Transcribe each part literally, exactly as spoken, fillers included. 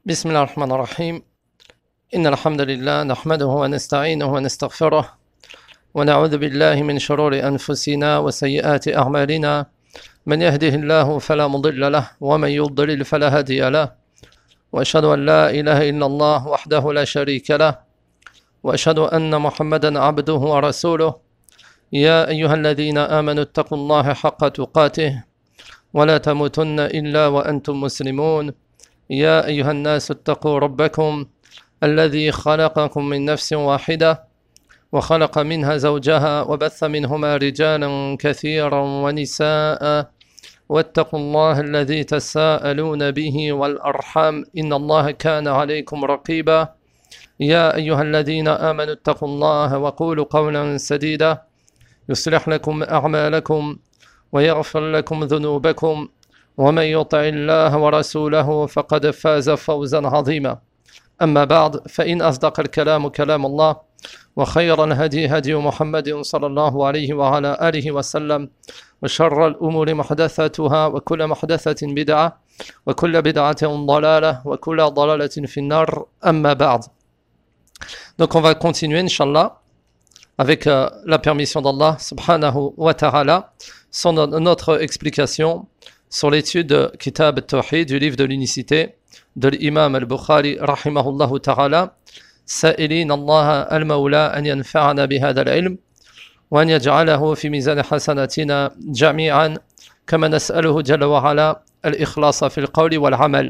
بسم الله الرحمن الرحيم إن الحمد لله نحمده ونستعينه ونستغفره ونعوذ بالله من شرور أنفسنا وسيئات أعمالنا من يهده الله فلا مضل له ومن يضلل فلا هادي له وأشهد أن لا إله إلا الله وحده لا شريك له وأشهد أن محمدا عبده ورسوله يا أيها الذين آمنوا اتقوا الله حق تقاته ولا تموتن إلا وأنتم مسلمون يا أيها الناس اتقوا ربكم الذي خلقكم من نفس واحدة وخلق منها زوجها وبث منهما رجالا كثيرا ونساء واتقوا الله الذي تساءلون به والأرحام إن الله كان عليكم رقيبا يا أيها الذين آمنوا اتقوا الله وقولوا قولا سديدا يصلح لكم أعمالكم ويغفر لكم ذنوبكم ومن يطع الله ورسوله فقد فاز فوزا عظيما أما بعد فإن أصدق الكلام كلام الله وخير الهدي هدي محمد صلى الله عليه وعلى آله وسلم وشر الأمور محدثاتها وكل محدثة بدعة وكل بدعة ضلالة وكل ضلالة في النار أما بعد. Donc on va continuer Inch'Allah avec euh, la permission d'Allah subhanahu wa ta'ala sur notre explication sur l'étude de Kitab al-Tawhid du livre de l'unicité de l'imam al-Bukhari rahimahullahu ta'ala سائلين الله المولى أن ينفعنا بهذا العلم وأن يجعله في ميزان حسناتنا جميعا كما نسأله جل وعلا الإخلاص في القول والعمل.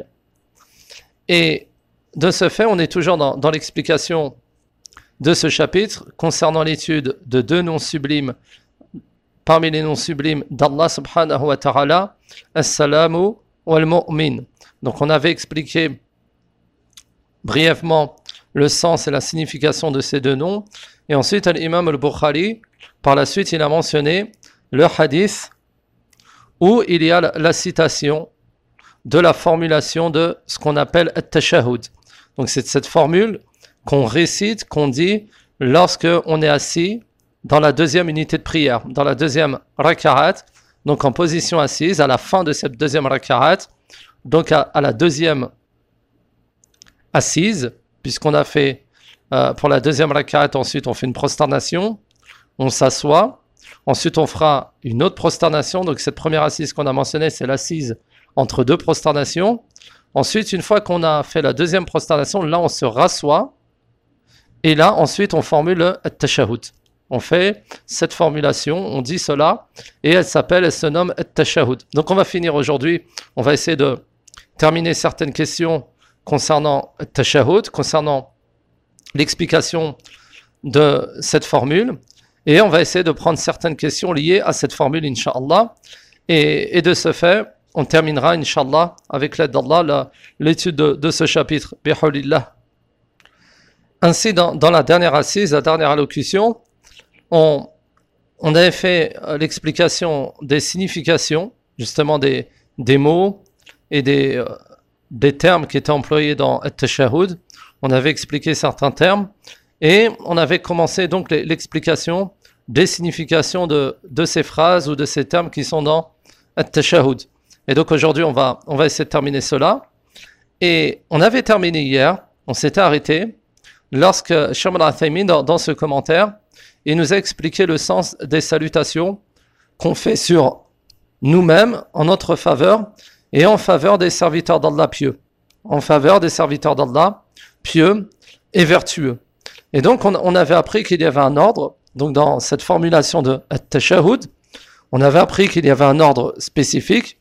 Et de ce fait, on est toujours dans, dans l'explication de ce chapitre concernant l'étude de deux noms sublimes parmi les noms sublimes d'Allah subhanahu wa ta'ala, As-Salamu wal-Mu'min. Donc on avait expliqué brièvement le sens et la signification de ces deux noms. Et ensuite, l'imam al-Bukhari, par la suite, il a mentionné le hadith où il y a la citation de la formulation de ce qu'on appelle at-tashahhud. Donc c'est cette formule qu'on récite, qu'on dit lorsque on est assis dans la deuxième unité de prière, dans la deuxième raka'at, donc en position assise, à la fin de cette deuxième raka'at, donc à, à la deuxième assise, puisqu'on a fait euh, pour la deuxième raka'at, ensuite on fait une prosternation, on s'assoit, ensuite on fera une autre prosternation, donc cette première assise qu'on a mentionnée, c'est l'assise entre deux prosternations. Ensuite, une fois qu'on a fait la deuxième prosternation, là on se rassoit, et là ensuite on formule le tashahhud. On fait cette formulation, on dit cela, et elle s'appelle, elle se nomme at-tashahhud. Donc on va finir aujourd'hui, on va essayer de terminer certaines questions concernant at-tashahhud, concernant l'explication de cette formule, et on va essayer de prendre certaines questions liées à cette formule, Inch'Allah, et, et de ce fait, on terminera, Inch'Allah, avec l'aide d'Allah, l'étude de, de ce chapitre, bihawlillah. Ainsi, dans, dans la dernière assise, la dernière allocution, On, on avait fait l'explication des significations, justement des, des mots et des, euh, des termes qui étaient employés dans At-Tashahhud. On avait expliqué certains termes et on avait commencé donc l'explication des significations de, de ces phrases ou de ces termes qui sont dans At-Tashahhud. Et donc aujourd'hui, on va, on va essayer de terminer cela. Et on avait terminé hier, on s'était arrêté lorsque Shaykh al-Uthaymin, dans, dans ce commentaire, il nous a expliqué le sens des salutations qu'on fait sur nous-mêmes en notre faveur et en faveur des serviteurs d'Allah pieux. En faveur des serviteurs d'Allah pieux et vertueux. Et donc on, on avait appris qu'il y avait un ordre, donc dans cette formulation de at-tashahhud, on avait appris qu'il y avait un ordre spécifique.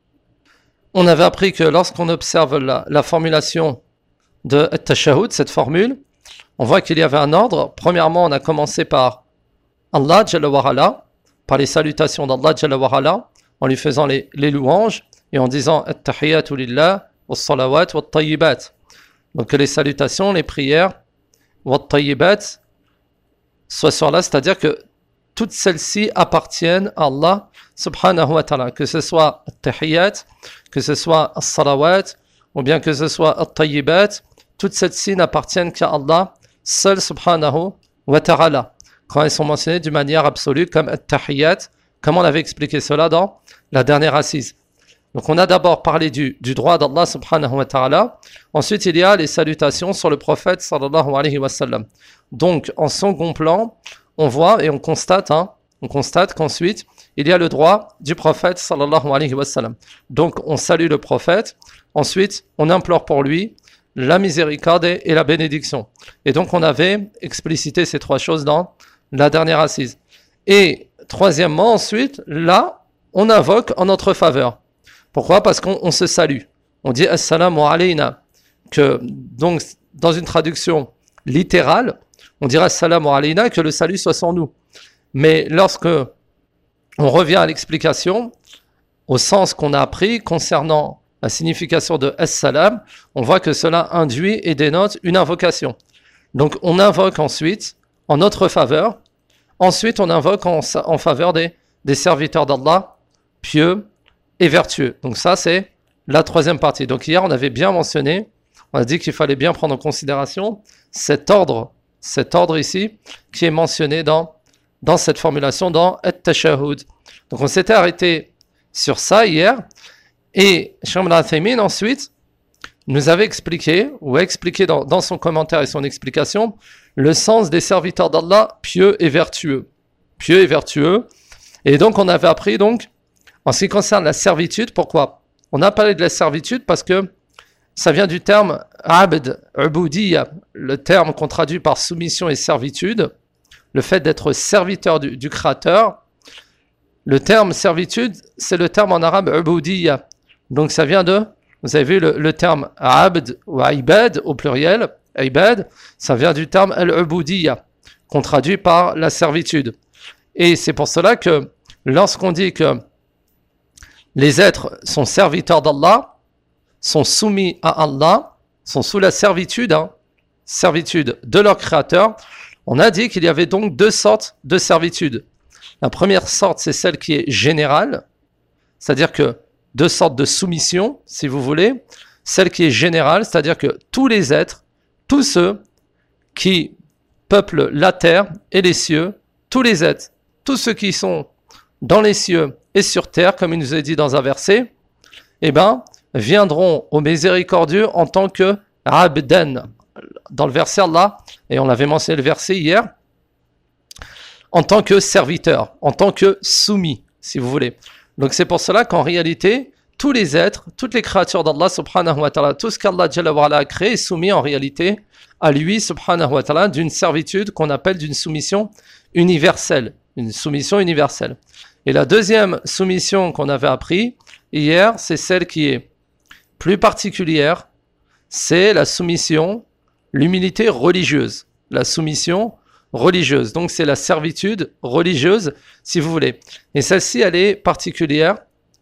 On avait appris que lorsqu'on observe la, la formulation de at-tashahhud, cette formule, on voit qu'il y avait un ordre. Premièrement, on a commencé par Allah Jalla wa Ala, par les salutations d'Allah Jalla wa Ala, en lui faisant les, les louanges et en disant At-Tahiyyatu lillah, was-salawat, wat-tayyibat. Donc que les salutations, les prières, wat-tayyibat, soient sur là, c'est-à-dire que toutes celles-ci appartiennent à Allah subhanahu wa ta'ala, que ce soit At-Tahiyyat, que ce soit as-salawat, ou bien que ce soit at-tayyibat, toutes celles-ci n'appartiennent qu'à Allah seul subhanahu wa ta'ala, quand elles sont mentionnées d'une manière absolue comme at-tahiyyat, comme on avait expliqué cela dans la dernière assise. Donc on a d'abord parlé du, du droit d'Allah subhanahu wa ta'ala. Ensuite, il y a les salutations sur le prophète sallallahu alayhi wa sallam. Donc, en second plan, on voit et on constate, hein, on constate qu'ensuite, il y a le droit du prophète sallallahu alayhi wa sallam. Donc, on salue le prophète. Ensuite, on implore pour lui la miséricorde et la bénédiction. Et donc, on avait explicité ces trois choses dans la dernière assise. Et troisièmement, ensuite, là, on invoque en notre faveur. Pourquoi ? Parce qu'on on se salue. On dit « Assalamu alayna » que, donc, dans une traduction littérale, on dirait « Assalamu alayna » que le salut soit sur nous. Mais lorsque on revient à l'explication, au sens qu'on a appris concernant la signification de « Assalam », on voit que cela induit et dénote une invocation. Donc, on invoque ensuite en notre faveur. Ensuite, on invoque en, en faveur des, des serviteurs d'Allah, pieux et vertueux. Donc ça, c'est la troisième partie. Donc hier, on avait bien mentionné, on a dit qu'il fallait bien prendre en considération cet ordre, cet ordre ici, qui est mentionné dans, dans cette formulation, dans At-Tashahhud. Donc on s'était arrêté sur ça hier, et Cheikh Ibn Uthaymin ensuite nous avait expliqué, ou a expliqué dans, dans son commentaire et son explication, le sens des serviteurs d'Allah pieux et vertueux. Pieux et vertueux. Et donc on avait appris donc, en ce qui concerne la servitude, pourquoi ? On a parlé de la servitude parce que ça vient du terme abd, ubudiyya, le terme qu'on traduit par soumission et servitude, le fait d'être serviteur du, du Créateur. Le terme servitude, c'est le terme en arabe ubudiyya. Donc ça vient de, vous avez vu le, le terme abd ou ibad au pluriel, ibad, ça vient du terme al-ubudiyya, qu'on traduit par la servitude. Et c'est pour cela que lorsqu'on dit que les êtres sont serviteurs d'Allah, sont soumis à Allah, sont sous la servitude, hein, servitude de leur Créateur. On a dit qu'il y avait donc deux sortes de servitude. La première sorte, c'est celle qui est générale, c'est-à-dire que deux sortes de soumission, si vous voulez. Celle qui est générale, c'est-à-dire que tous les êtres, tous ceux qui peuplent la terre et les cieux, tous les êtres, tous ceux qui sont dans les cieux et sur terre, comme il nous est dit dans un verset, eh ben, viendront au miséricordieux en tant que abdan. Dans le verset Allah, et on l'avait mentionné le verset hier, en tant que serviteur, en tant que soumis, si vous voulez. Donc c'est pour cela qu'en réalité, tous les êtres, toutes les créatures d'Allah subhanahu wa ta'ala, tout ce qu'Allah Jalla wa ala a créé est soumis en réalité à lui subhanahu wa ta'ala d'une servitude qu'on appelle d'une soumission universelle. Une soumission universelle. Et la deuxième soumission qu'on avait appris hier, c'est celle qui est plus particulière, c'est la soumission, l'humilité religieuse. La soumission religieuse. Donc c'est la servitude religieuse, si vous voulez. Et celle-ci, elle est particulière,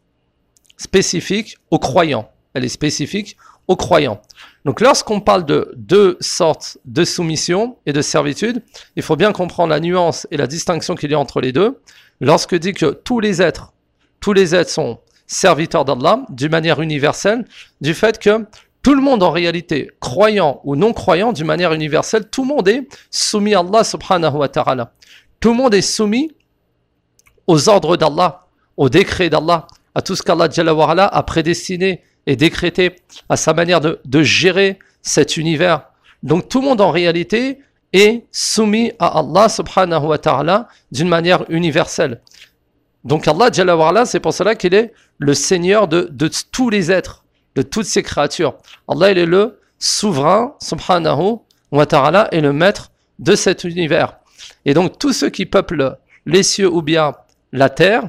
spécifique aux croyants. Elle est spécifique aux croyants. Donc lorsqu'on parle de deux sortes de soumission et de servitude, il faut bien comprendre la nuance et la distinction qu'il y a entre les deux. Lorsque dit que tous les êtres, tous les êtres sont serviteurs d'Allah, d'une manière universelle, du fait que tout le monde en réalité, croyant ou non croyant, d'une manière universelle, tout le monde est soumis à Allah subhanahu wa ta'ala. Tout le monde est soumis aux ordres d'Allah, aux décrets d'Allah, à tout ce qu'Allah Jalla wa ala a prédestiné et décrété, à sa manière de, de gérer cet univers. Donc tout le monde en réalité est soumis à Allah subhanahu wa ta'ala d'une manière universelle. Donc Allah Jalla wa ala, c'est pour cela qu'il est le Seigneur de, de tous les êtres, de toutes ces créatures. Allah, il est le souverain subhanahu wa ta'ala et le maître de cet univers. Et donc tous ceux qui peuplent les cieux ou bien la terre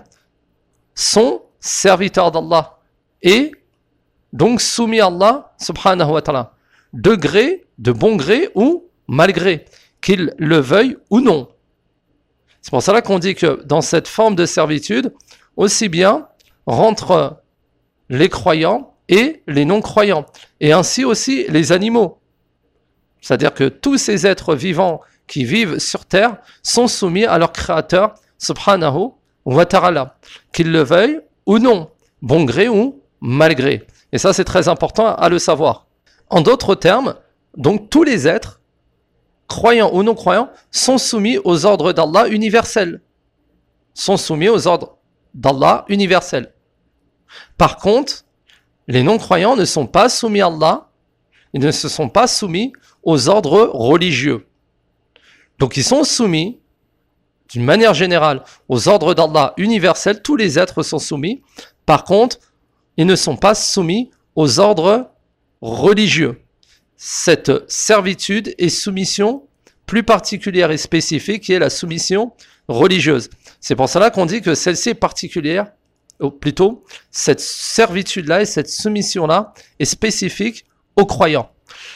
sont serviteurs d'Allah et donc soumis à Allah subhanahu wa ta'ala, de gré, de bon gré ou malgré, qu'ils le veuillent ou non. C'est pour cela qu'on dit que dans cette forme de servitude, aussi bien rentrent les croyants et les non-croyants, et ainsi aussi les animaux. C'est-à-dire que tous ces êtres vivants qui vivent sur terre sont soumis à leur Créateur subhanahu wa ta'ala, qu'ils le veuillent ou non, bon gré ou mal gré. Et ça, c'est très important à le savoir. En d'autres termes, donc tous les êtres, croyants ou non croyants, sont soumis aux ordres d'Allah universels. Sont soumis aux ordres d'Allah universels. Par contre, les non-croyants ne sont pas soumis à Allah, ils ne se sont pas soumis aux ordres religieux. Donc ils sont soumis, d'une manière générale, aux ordres d'Allah universels, tous les êtres sont soumis. Par contre, ils ne sont pas soumis aux ordres religieux. Cette servitude et soumission plus particulière et spécifique qui est la soumission religieuse. C'est pour cela qu'on dit que celle-ci est particulière, ou plutôt, cette servitude-là et cette soumission-là est spécifique aux croyants.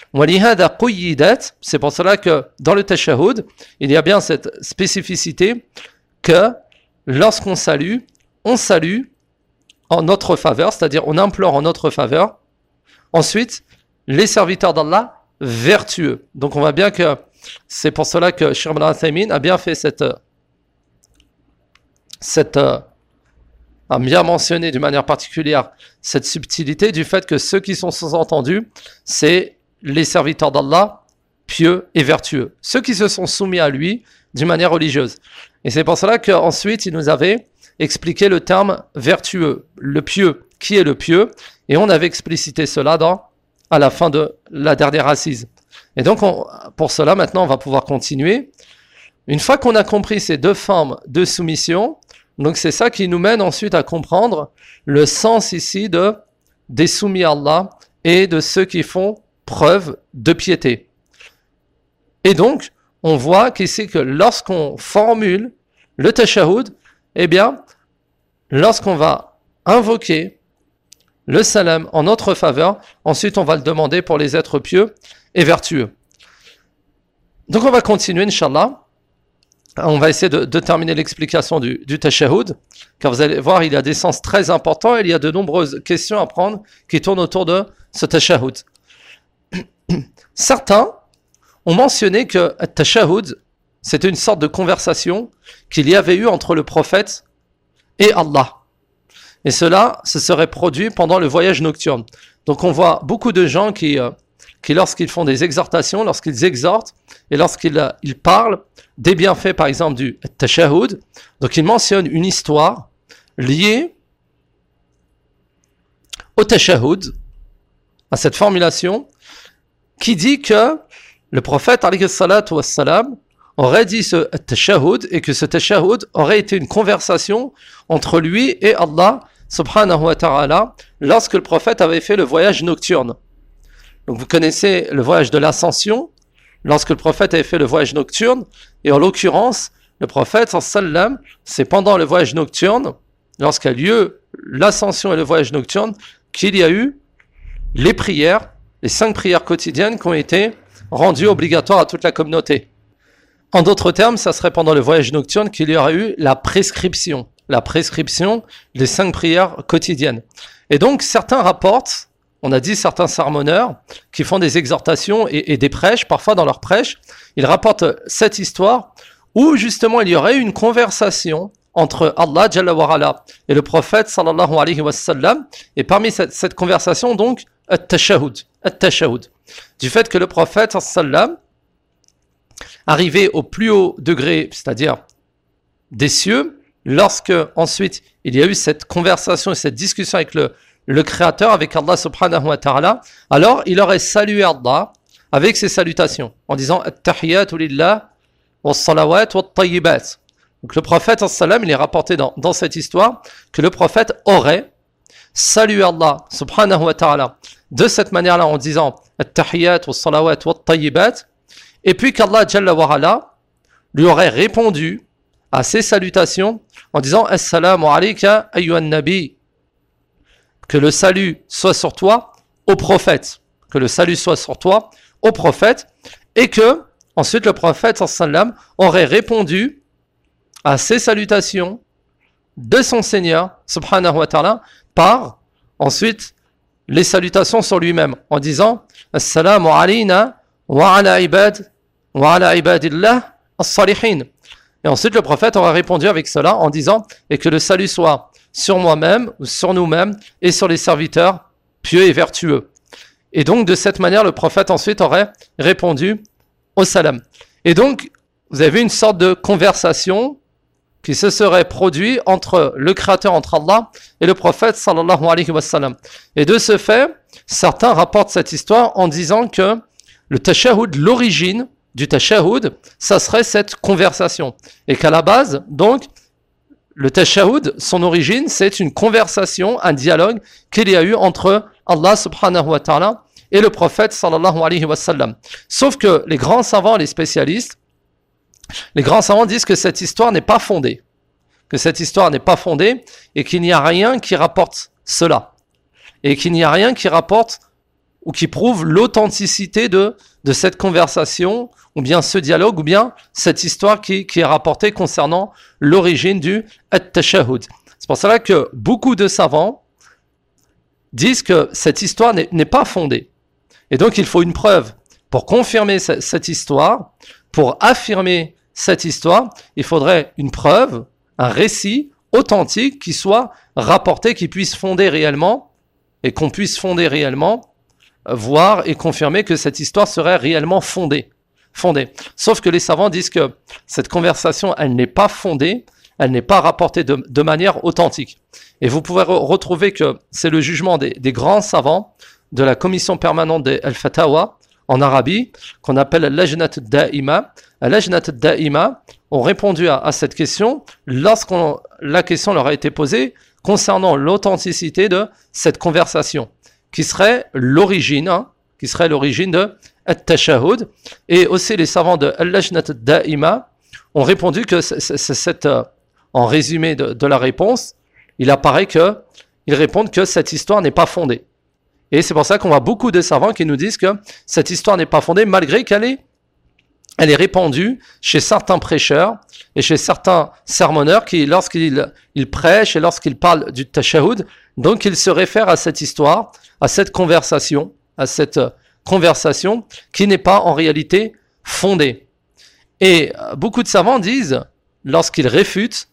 C'est pour cela que dans le tashahhud, il y a bien cette spécificité que lorsqu'on salue, on salue en notre faveur, c'est-à-dire on implore en notre faveur. Ensuite, les serviteurs d'Allah vertueux. Donc on voit bien que c'est pour cela que Cheikh Ibn Uthaymin a bien fait cette, cette a bien mentionné d'une manière particulière cette subtilité du fait que ceux qui sont sous-entendus, c'est les serviteurs d'Allah pieux et vertueux. Ceux qui se sont soumis à lui d'une manière religieuse. Et c'est pour cela qu'ensuite il nous avait expliqué le terme vertueux, le pieux. Qui est le pieux? Et on avait explicité cela dans, à la fin de la dernière assise. Et donc on, pour cela maintenant on va pouvoir continuer. Une fois qu'on a compris ces deux formes de soumission, donc c'est ça qui nous mène ensuite à comprendre le sens ici de des soumis à Allah et de ceux qui font preuve de piété. Et donc, on voit qu'ici que lorsqu'on formule le tashahhud, eh bien, lorsqu'on va invoquer le salam en notre faveur, ensuite on va le demander pour les êtres pieux et vertueux. Donc on va continuer, Inch'Allah. On va essayer de, de terminer l'explication du, du tashahhud, car vous allez voir, il y a des sens très importants et il y a de nombreuses questions à prendre qui tournent autour de ce tashahhud. Certains ont mentionné que le tashahhud, c'était une sorte de conversation qu'il y avait eu entre le prophète et Allah. Et cela se serait produit pendant le voyage nocturne. Donc on voit beaucoup de gens qui, euh, qui lorsqu'ils font des exhortations, lorsqu'ils exhortent et lorsqu'ils euh, ils parlent des bienfaits par exemple du tashahhud, donc ils mentionnent une histoire liée au tashahhud, à cette formulation, qui dit que le prophète alayhi salatu wassalam aurait dit ce tashahhud et que ce tashahhud aurait été une conversation entre lui et Allah subhanahu wa ta'ala lorsque le prophète avait fait le voyage nocturne. Donc vous connaissez le voyage de l'ascension, lorsque le prophète avait fait le voyage nocturne, et en l'occurrence, le prophète sallam, c'est pendant le voyage nocturne, lorsqu'a lieu l'ascension et le voyage nocturne, qu'il y a eu les prières, les cinq prières quotidiennes qui ont été rendues obligatoires à toute la communauté. En d'autres termes, ça serait pendant le voyage nocturne qu'il y aura eu la prescription, la prescription des cinq prières quotidiennes. Et donc, certains rapportent, on a dit certains sermonneurs qui font des exhortations et, et des prêches, parfois dans leurs prêches, ils rapportent cette histoire où justement il y aurait une conversation entre Allah Jalla wa Ala et le prophète sallallahu alayhi wa sallam, et parmi cette, cette conversation donc, at-tashahhud, at-tashahhud, du fait que le prophète sallallahu alayhi wa sallam arrivé au plus haut degré, c'est-à-dire des cieux, lorsque ensuite il y a eu cette conversation et cette discussion avec le, le Créateur, avec Allah subhanahu wa ta'ala, alors il aurait salué Allah avec ses salutations, en disant « At-tahiyyatu lillah, wa-s-salawat, wa-t-tayyibat ». Donc le prophète, sallam, il est rapporté dans, dans cette histoire que le prophète aurait salué Allah subhanahu wa ta'ala de cette manière-là en disant « At-tahiyyat, wa-s-salawat, wa-t-tayyibat ». Et puis qu'Allah Jalla wa Ala lui aurait répondu à ses salutations en disant « Assalamu alayka ayyuhan nabi » que le salut soit sur toi au prophète, que le salut soit sur toi au prophète, et que ensuite le prophète sallam aurait répondu à ces salutations de son Seigneur subhanahu wa ta'ala par ensuite les salutations sur lui-même en disant « Assalamu alayna wa ala ibad wa ala ibadillah as-salihin » et ensuite le prophète aura répondu avec cela en disant « Et que le salut soit sur moi-même, ou sur nous-mêmes, et sur les serviteurs pieux et vertueux. » Et donc de cette manière le prophète ensuite aurait répondu au salam. Et donc vous avez une sorte de conversation qui se serait produit entre le Créateur, entre Allah et le prophète sallallahu alayhi wa sallam. Et de ce fait, certains rapportent cette histoire en disant que le tashahhud, l'origine du tashahhud, ça serait cette conversation. Et qu'à la base, donc, le tashahhud, son origine, c'est une conversation, un dialogue qu'il y a eu entre Allah subhanahu wa ta'ala et le prophète sallallahu alayhi wa sallam. Sauf que les grands savants, les spécialistes, les grands savants disent que cette histoire n'est pas fondée. Que cette histoire n'est pas fondée et qu'il n'y a rien qui rapporte cela. Et qu'il n'y a rien qui rapporte ou qui prouve l'authenticité de, de cette conversation, ou bien ce dialogue, ou bien cette histoire qui, qui est rapportée concernant l'origine du at-tashahhud. C'est pour cela que beaucoup de savants disent que cette histoire n'est, n'est pas fondée. Et donc il faut une preuve. Pour confirmer ce, cette histoire, pour affirmer cette histoire, il faudrait une preuve, un récit authentique qui soit rapporté, qui puisse fonder réellement, et qu'on puisse fonder réellement, voir et confirmer que cette histoire serait réellement fondée. fondée. Sauf que les savants disent que cette conversation, elle n'est pas fondée, elle n'est pas rapportée de, de manière authentique. Et vous pouvez re- retrouver que c'est le jugement des, des grands savants de la commission permanente des Al-Fatawa en Arabie, qu'on appelle Lajnat Da'ima. Lajnat Da'ima ont répondu à, à cette question lorsqu'on la question leur a été posée concernant l'authenticité de cette conversation, qui serait l'origine, hein, qui serait l'origine de at-tashahhud. Et aussi les savants de Al-Lajnat Da'ima ont répondu que c'est, c'est, c'est cette, euh, en résumé de, de la réponse, il apparaît que ils répondent que cette histoire n'est pas fondée. Et c'est pour ça qu'on voit beaucoup de savants qui nous disent que cette histoire n'est pas fondée, malgré qu'elle est, elle est répandue chez certains prêcheurs et chez certains sermonneurs qui, lorsqu'ils ils prêchent et lorsqu'ils parlent du tashahhud, donc ils se réfèrent à cette histoire, à cette conversation, à cette conversation qui n'est pas en réalité fondée. Et beaucoup de savants disent, lorsqu'ils réfutent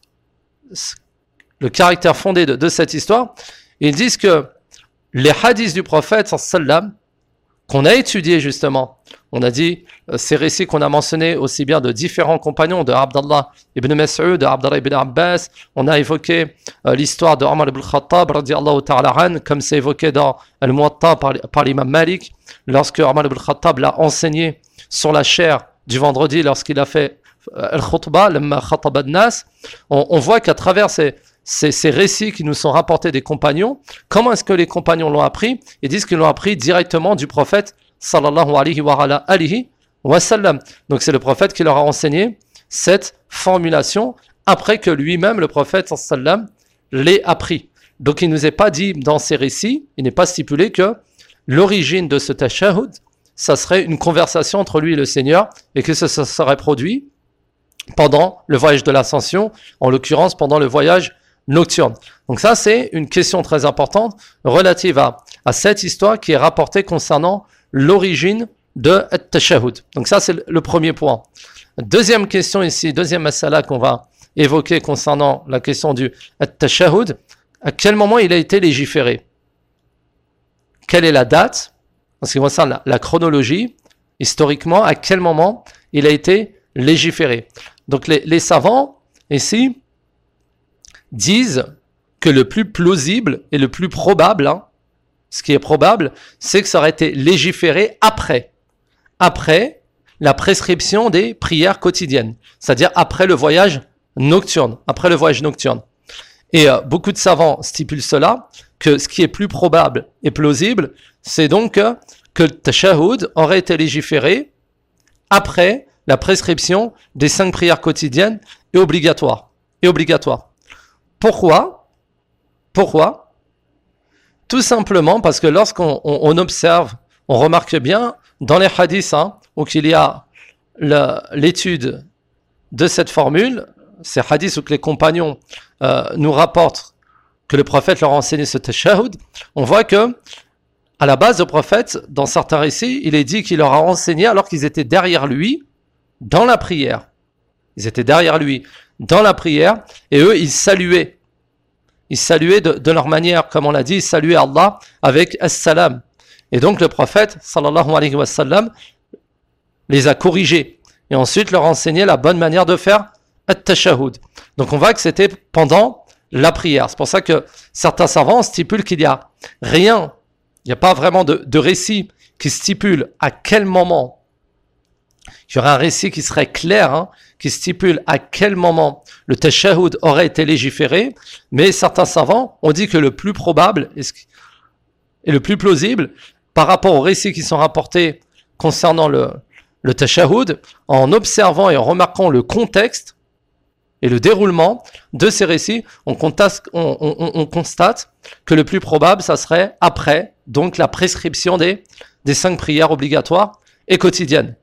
le caractère fondé de, de cette histoire, ils disent que les hadiths du prophète sallam qu'on a étudiés justement, on a dit euh, ces récits qu'on a mentionnés aussi bien de différents compagnons, de Abdallah ibn Mas'ud, de Abdallah ibn Abbas, on a évoqué euh, l'histoire de Omar ibn Khattab radiyallahu ta'ala an, comme c'est évoqué dans Al-Muwatta par, par l'imam Malik, lorsque Omar ibn Khattab l'a enseigné sur la chair du vendredi lorsqu'il a fait euh, Al-Khutbah, lamma khataba an-nas, on, on voit qu'à travers ces Ces, ces récits qui nous sont rapportés des compagnons, comment est-ce que les compagnons l'ont appris? Ils disent qu'ils l'ont appris directement du prophète sallallahu alayhi wa ala alihi wa sallam. Donc c'est le prophète qui leur a enseigné cette formulation après que lui-même, le prophète sallam, l'ait appris. Donc il ne nous est pas dit dans ces récits, il n'est pas stipulé que l'origine de ce tashahhud, ça serait une conversation entre lui et le Seigneur et que ça, ça serait produit pendant le voyage de l'ascension, en l'occurrence pendant le voyage nocturne. Donc ça, c'est une question très importante relative à, à cette histoire qui est rapportée concernant l'origine de at-tashahhud. Donc ça, c'est le premier point. Deuxième question ici, deuxième masala qu'on va évoquer concernant la question du at-tashahhud. À quel moment il a été légiféré? Quelle est la date? En ce qui concerne la, la chronologie, historiquement, à quel moment il a été légiféré? Donc les, les savants, ici, disent que le plus plausible et le plus probable, hein, ce qui est probable, c'est que ça aurait été légiféré après, après la prescription des prières quotidiennes, c'est-à-dire après le voyage nocturne, après le voyage nocturne. Et euh, beaucoup de savants stipulent cela, que ce qui est plus probable et plausible, c'est donc euh, que le tashahhud aurait été légiféré après la prescription des cinq prières quotidiennes et obligatoires. Et obligatoires. Pourquoi? Pourquoi? Tout simplement parce que lorsqu'on on, on observe, on remarque bien dans les hadiths, hein, où il y a le, l'étude de cette formule, ces hadiths où que les compagnons euh, nous rapportent que le prophète leur a enseigné ce tashahhud, on voit que à la base, le prophète, dans certains récits, il est dit qu'il leur a enseigné alors qu'ils étaient derrière lui dans la prière. Ils étaient derrière lui dans la prière, et eux, ils saluaient. Ils saluaient de, de leur manière, comme on l'a dit, ils saluaient Allah avec as-salam. Et donc le prophète, sallallahu alayhi wa sallam, les a corrigés, et ensuite leur a enseigné la bonne manière de faire at-tashahhud. Donc on voit que c'était pendant la prière. C'est pour ça que certains savants stipulent qu'il n'y a rien, il n'y a pas vraiment de, de récit qui stipule à quel moment, il y aurait un récit qui serait clair, hein, qui stipule à quel moment le tashahhud aurait été légiféré, mais certains savants ont dit que le plus probable et le plus plausible, par rapport aux récits qui sont rapportés concernant le, le tashahhud, en observant et en remarquant le contexte et le déroulement de ces récits, on constate, on, on, on constate que le plus probable, ça serait après, donc la prescription des, des cinq prières obligatoires et quotidiennes.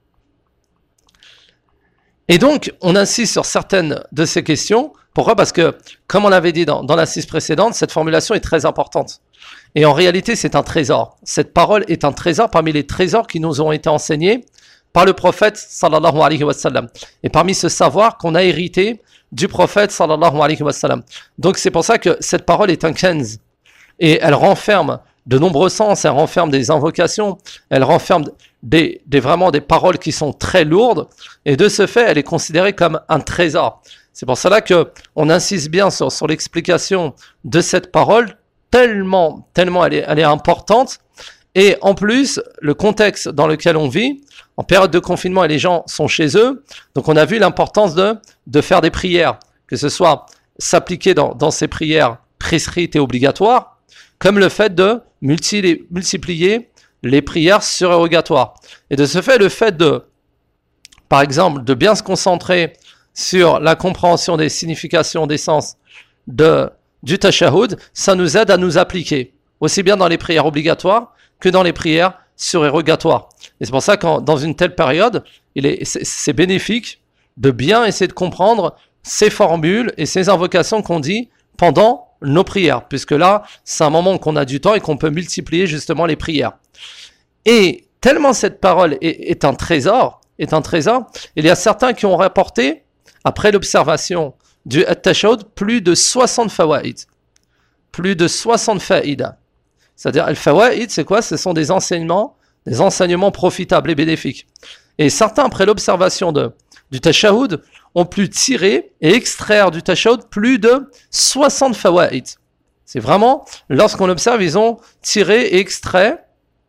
Et donc, on insiste sur certaines de ces questions. Pourquoi ? Parce que, comme on l'avait dit dans, dans l'assise précédente, cette formulation est très importante. Et en réalité, c'est un trésor. Cette parole est un trésor parmi les trésors qui nous ont été enseignés par le prophète sallallahu alayhi wa sallam. Et parmi ce savoir qu'on a hérité du prophète sallallahu alayhi wa sallam. Donc, c'est pour ça que cette parole est un kenz. Et elle renferme de nombreux sens, elle renferme des invocations, elle renferme des, des, vraiment des paroles qui sont très lourdes, et de ce fait, elle est considérée comme un trésor. C'est pour cela qu'on insiste bien sur, sur l'explication de cette parole, tellement, tellement elle est, elle est importante, et en plus, le contexte dans lequel on vit, en période de confinement et les gens sont chez eux, donc on a vu l'importance de, de faire des prières, que ce soit s'appliquer dans, dans ces prières prescrites et obligatoires, comme le fait de multi- multiplier les prières surérogatoires. Et de ce fait, le fait de, par exemple, de bien se concentrer sur la compréhension des significations, des sens de, du tashahhud, ça nous aide à nous appliquer, aussi bien dans les prières obligatoires que dans les prières surérogatoires. Et c'est pour ça que dans une telle période, il est, c'est, c'est bénéfique de bien essayer de comprendre ces formules et ces invocations qu'on dit pendant nos prières, puisque là, c'est un moment qu'on a du temps et qu'on peut multiplier justement les prières. Et tellement cette parole est, est un trésor, est un trésor, il y a certains qui ont rapporté, après l'observation du at-tashahhud, plus de soixante fawaïd. Plus de soixante faïda. C'est-à-dire, al-fawaïd, c'est quoi ? Ce sont des enseignements, des enseignements profitables et bénéfiques. Et certains, après l'observation de, du tashahhud, ont pu tirer et extraire du tashahhud plus de soixante fawaïd. C'est vraiment, lorsqu'on observe, ils ont tiré et extrait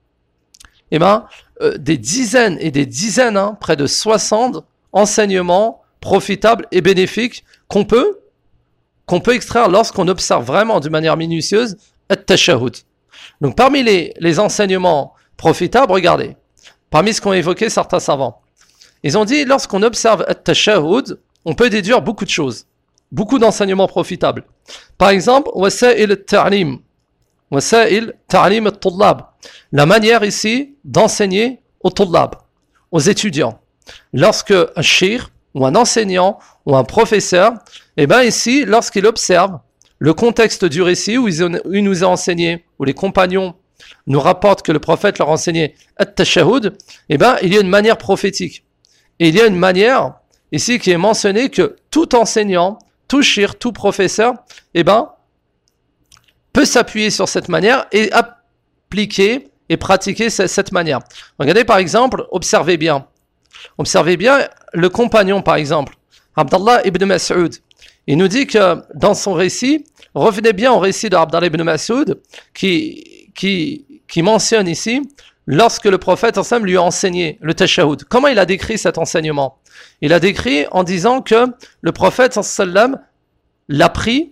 eh ben, euh, des dizaines et des dizaines, hein, près de soixante enseignements profitables et bénéfiques qu'on peut, qu'on peut extraire lorsqu'on observe vraiment d'une manière minutieuse at-tashahhud. Donc parmi les, les enseignements profitables, regardez, parmi ce qu'ont évoqué certains savants, ils ont dit, lorsqu'on observe at-tashahhud, on peut déduire beaucoup de choses, beaucoup d'enseignements profitables. Par exemple, wasa'il at-ta'lim, wasa'il ta'lim at-tullab, la manière ici d'enseigner aux tullab, aux étudiants. Lorsque un shir, ou un enseignant, ou un professeur, eh bien ici, lorsqu'il observe le contexte du récit où il nous a enseigné, où les compagnons nous rapportent que le prophète leur enseignait at-tashahhud, eh bien il y a une manière prophétique. Et il y a une manière, ici, qui est mentionnée que tout enseignant, tout shir, tout professeur, eh ben, peut s'appuyer sur cette manière et appliquer et pratiquer cette manière. Regardez, par exemple, observez bien. Observez bien le compagnon, par exemple, Abdallah ibn Mas'ud. Il nous dit que dans son récit, revenez bien au récit de Abdallah ibn Mas'ud, qui, qui, qui mentionne ici lorsque le prophète ensemble lui a enseigné le tashahhud. Comment il a décrit cet enseignement ? Il a décrit en disant que le prophète sallam l'a pris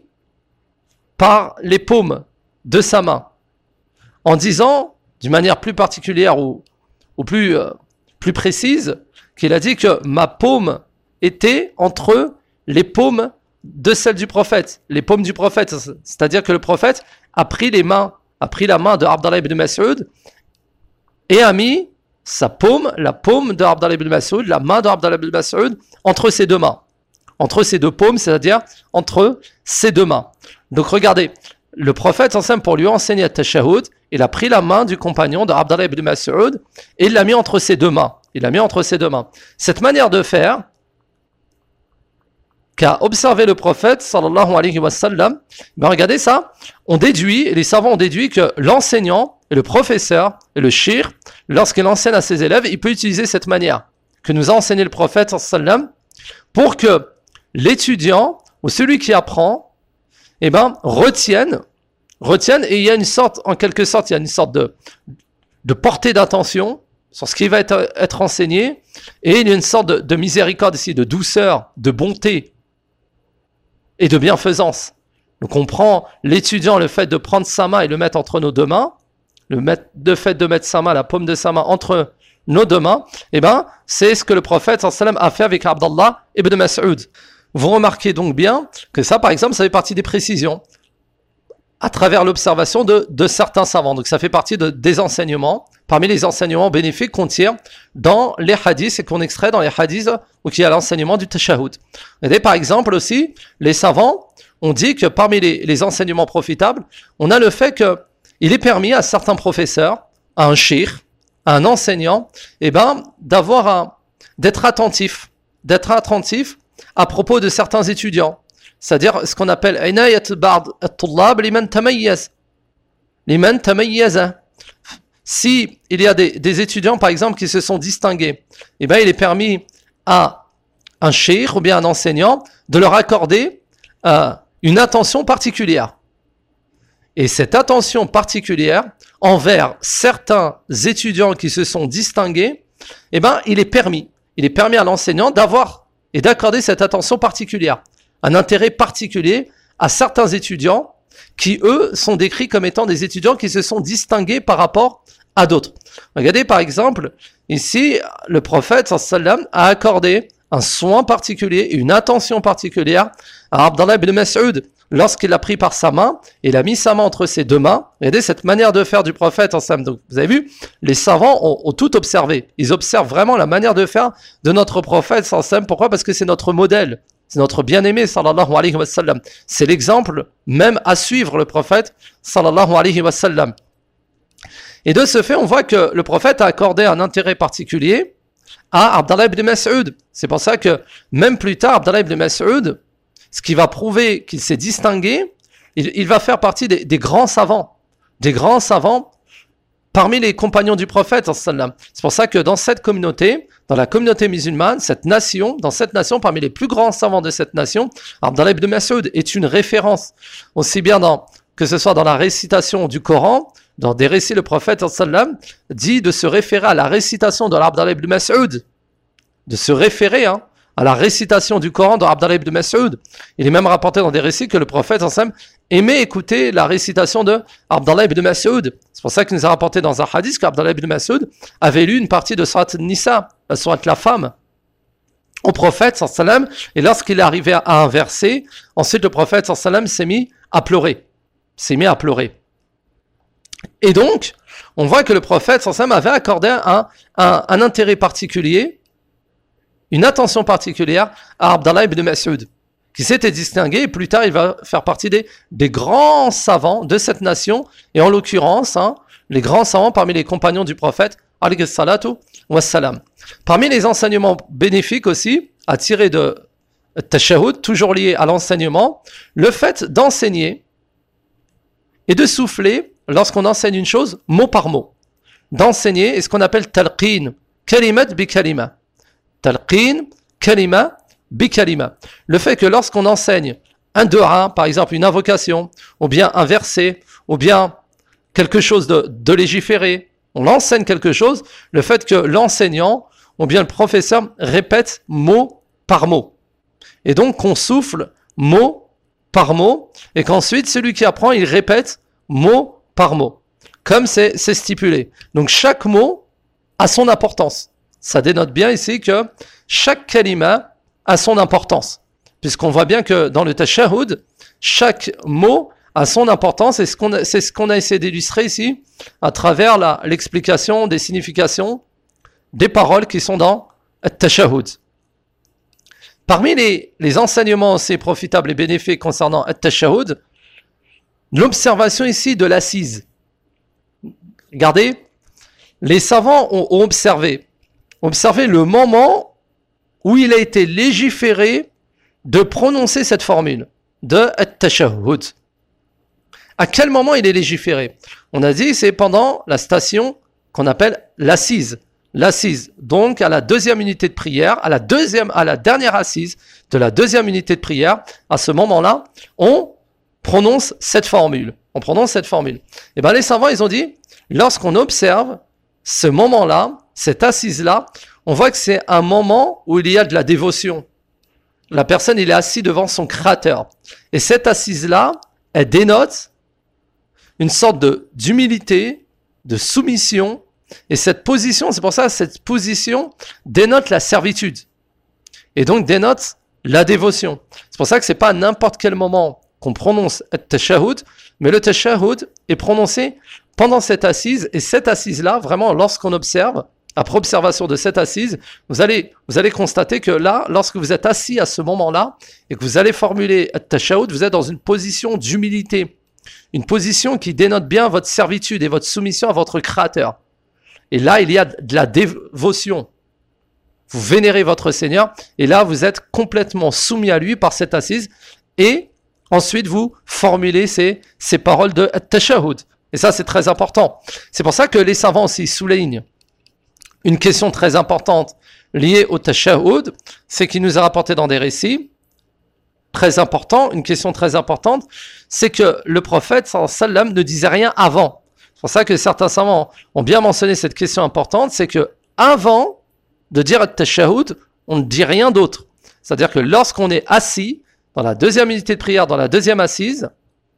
par les paumes de sa main, en disant, d'une manière plus particulière ou, ou plus, euh, plus précise, qu'il a dit que ma paume était entre les paumes de celle du prophète, les paumes du prophète, c'est-à-dire que le prophète a pris les mains, a pris la main de Abdallah ibn Mas'ud et a mis sa paume, la paume de Abdallah ibn Mas'ud, la main de Abdallah ibn Mas'ud, entre ses deux mains. Entre ses deux paumes, c'est-à-dire entre ses deux mains. Donc regardez, le prophète, ensemble, pour lui enseigner le tashahhud, il a pris la main du compagnon de Abdallah ibn Mas'ud et il l'a mis entre ses deux mains. Il l'a mis entre ses deux mains. Cette manière de faire qu'a observé le prophète, sallallahu alayhi wa sallam, ben regardez ça, on déduit, et les savants ont déduit que l'enseignant, et le professeur, et le shir, lorsqu'il enseigne à ses élèves, il peut utiliser cette manière que nous a enseigné le prophète, sallallahu alayhi wa sallam, pour que l'étudiant ou celui qui apprend, eh ben, retienne, retienne, et il y a une sorte, en quelque sorte, il y a une sorte de, de portée d'attention sur ce qui va être, être enseigné, et il y a une sorte de, de miséricorde ici, de douceur, de bonté et de bienfaisance. Donc on prend l'étudiant, le fait de prendre sa main et le mettre entre nos deux mains, le, mettre, le fait de mettre sa main, la paume de sa main entre nos deux mains, eh ben, c'est ce que le prophète sallallahu alayhi wa sallam a fait avec Abdallah ibn Mas'ud. Vous remarquez donc bien que ça, par exemple, ça fait partie des précisions à travers l'observation de, de certains savants. Donc ça fait partie de, des enseignements, parmi les enseignements bénéfiques qu'on tire dans les hadiths et qu'on extrait dans les hadiths ou qui a l'enseignement du tashahhud. Et par exemple aussi, les savants ont dit que parmi les, les enseignements profitables, on a le fait qu'il est permis à certains professeurs, à un cheikh, à un enseignant, eh ben, d'avoir un, d'être attentif, d'être attentif à propos de certains étudiants. C'est-à-dire ce qu'on appelle inayat ba'd at-tullab liman tamayyaz. Liman tamayyaza. Si il y a des, des étudiants, par exemple, qui se sont distingués, eh ben, il est permis à un cheikh ou bien un enseignant de leur accorder euh, une attention particulière. Et cette attention particulière envers certains étudiants qui se sont distingués, eh ben, il est permis. Il est permis à l'enseignant d'avoir et d'accorder cette attention particulière, un intérêt particulier à certains étudiants qui, eux, sont décrits comme étant des étudiants qui se sont distingués par rapport à d'autres. Regardez par exemple, ici, le prophète sallallahu alayhi wa sallam a accordé un soin particulier, une attention particulière à Abdallah ibn Mas'ud lorsqu'il l'a pris par sa main, il a mis sa main entre ses deux mains. Regardez cette manière de faire du prophète sallallahu alayhi wa sallam. Donc, vous avez vu, les savants ont, ont tout observé. Ils observent vraiment la manière de faire de notre prophète sallallahu alayhi wa sallam. Pourquoi ? Parce que c'est notre modèle. C'est notre bien-aimé, sallallahu alayhi wa sallam. C'est l'exemple même à suivre, le prophète, sallallahu alayhi wa sallam. Et de ce fait, on voit que le prophète a accordé un intérêt particulier à Abdallah ibn Mas'ud. C'est pour ça que, même plus tard, Abdallah ibn Mas'ud, ce qui va prouver qu'il s'est distingué, il, il va faire partie des, des grands savants. Des grands savants parmi les compagnons du prophète, sallallahu alayhi wa sallam. C'est pour ça que dans cette communauté, dans la communauté musulmane, cette nation, dans cette nation, parmi les plus grands savants de cette nation, Abdallah ibn Mas'ud est une référence, aussi bien dans, que ce soit dans la récitation du Coran, dans des récits, le prophète sallallahu alayhi wa sallam dit de se référer à la récitation de l'Abdallah ibn Mas'ud, de se référer hein, à la récitation du Coran de Abdallah ibn Mas'ud. Il est même rapporté dans des récits que le prophète sallallahu alayhi wa sallam aimait écouter la récitation de Abdallah ibn Mas'ud. C'est pour ça qu'il nous a rapporté dans un hadith qu'Abdallah ibn Mas'ud avait lu une partie de Surat Nisa, la Surat la femme, au prophète sallallahu alayhi wa sallam, et lorsqu'il est arrivé à un verset, ensuite le prophète sallallahu alayhi wa sallam s'est mis à pleurer, s'est mis à pleurer. Et donc, on voit que le prophète sallallahu alayhi wa sallam avait accordé un, un, un intérêt particulier, une attention particulière à Abdallah ibn Mas'ud, qui s'était distingué, et plus tard il va faire partie des, des grands savants de cette nation, et en l'occurrence, hein, les grands savants parmi les compagnons du prophète, alayhi salatu wassalam. Parmi les enseignements bénéfiques aussi, à tirer de tashahhud, toujours lié à l'enseignement, le fait d'enseigner et de souffler lorsqu'on enseigne une chose, mot par mot. D'enseigner est ce qu'on appelle talqin, kalimat bi kalima. Talqin, kalima, bikalima. Le fait que lorsqu'on enseigne un dua, par exemple une invocation, ou bien un verset, ou bien quelque chose de, de légiféré, on enseigne quelque chose, le fait que l'enseignant, ou bien le professeur, répète mot par mot. Et donc qu'on souffle mot par mot, et qu'ensuite celui qui apprend, il répète mot par mot, comme c'est, c'est stipulé. Donc chaque mot a son importance. Ça dénote bien ici que chaque kalima a son importance, puisqu'on voit bien que dans le tashahhud, chaque mot a son importance, et ce qu'on a, c'est ce qu'on a essayé d'illustrer ici, à travers la, l'explication des significations des paroles qui sont dans le tashahhud. Parmi les, les enseignements aussi profitables et bénéfiques concernant le tashahhud, l'observation ici de l'assise. Regardez, les savants ont, ont observé, observé le moment où il a été légiféré de prononcer cette formule de at-tashahhud. À quel moment il est légiféré ? On a dit c'est pendant la station qu'on appelle l'assise, l'assise. Donc, à la deuxième unité de prière, à la deuxième, à la dernière assise de la deuxième unité de prière, à ce moment-là, on prononce cette formule. On prononce cette formule. Et bien, les savants, ils ont dit, lorsqu'on observe ce moment-là, cette assise-là, on voit que c'est un moment où il y a de la dévotion. La personne, il est assis devant son Créateur. Et cette assise-là, elle dénote une sorte de, d'humilité, de soumission. Et cette position, c'est pour ça, cette position dénote la servitude. Et donc dénote la dévotion. C'est pour ça que c'est pas à n'importe quel moment qu'on prononce le tashahhud, mais le tashahhud est prononcé pendant cette assise. Et cette assise-là, vraiment, lorsqu'on observe, après observation de cette assise, vous allez, vous allez constater que là, lorsque vous êtes assis à ce moment-là, et que vous allez formuler le tashahhud, vous êtes dans une position d'humilité. Une position qui dénote bien votre servitude et votre soumission à votre Créateur. Et là, il y a de la dévotion. Vous vénérez votre Seigneur, et là, vous êtes complètement soumis à lui par cette assise, et ensuite, vous formulez ces, ces paroles de tashahhud. Et ça, c'est très important. C'est pour ça que les savants aussi soulignent une question très importante liée au tashahhud, c'est qu'il nous a rapporté dans des récits, très important, une question très importante, c'est que le prophète, sallallahu alayhi wa sallam, ne disait rien avant. C'est pour ça que certains savants ont bien mentionné cette question importante, c'est que avant de dire le tashahhud, on ne dit rien d'autre. C'est-à-dire que lorsqu'on est assis, dans la deuxième unité de prière, dans la deuxième assise,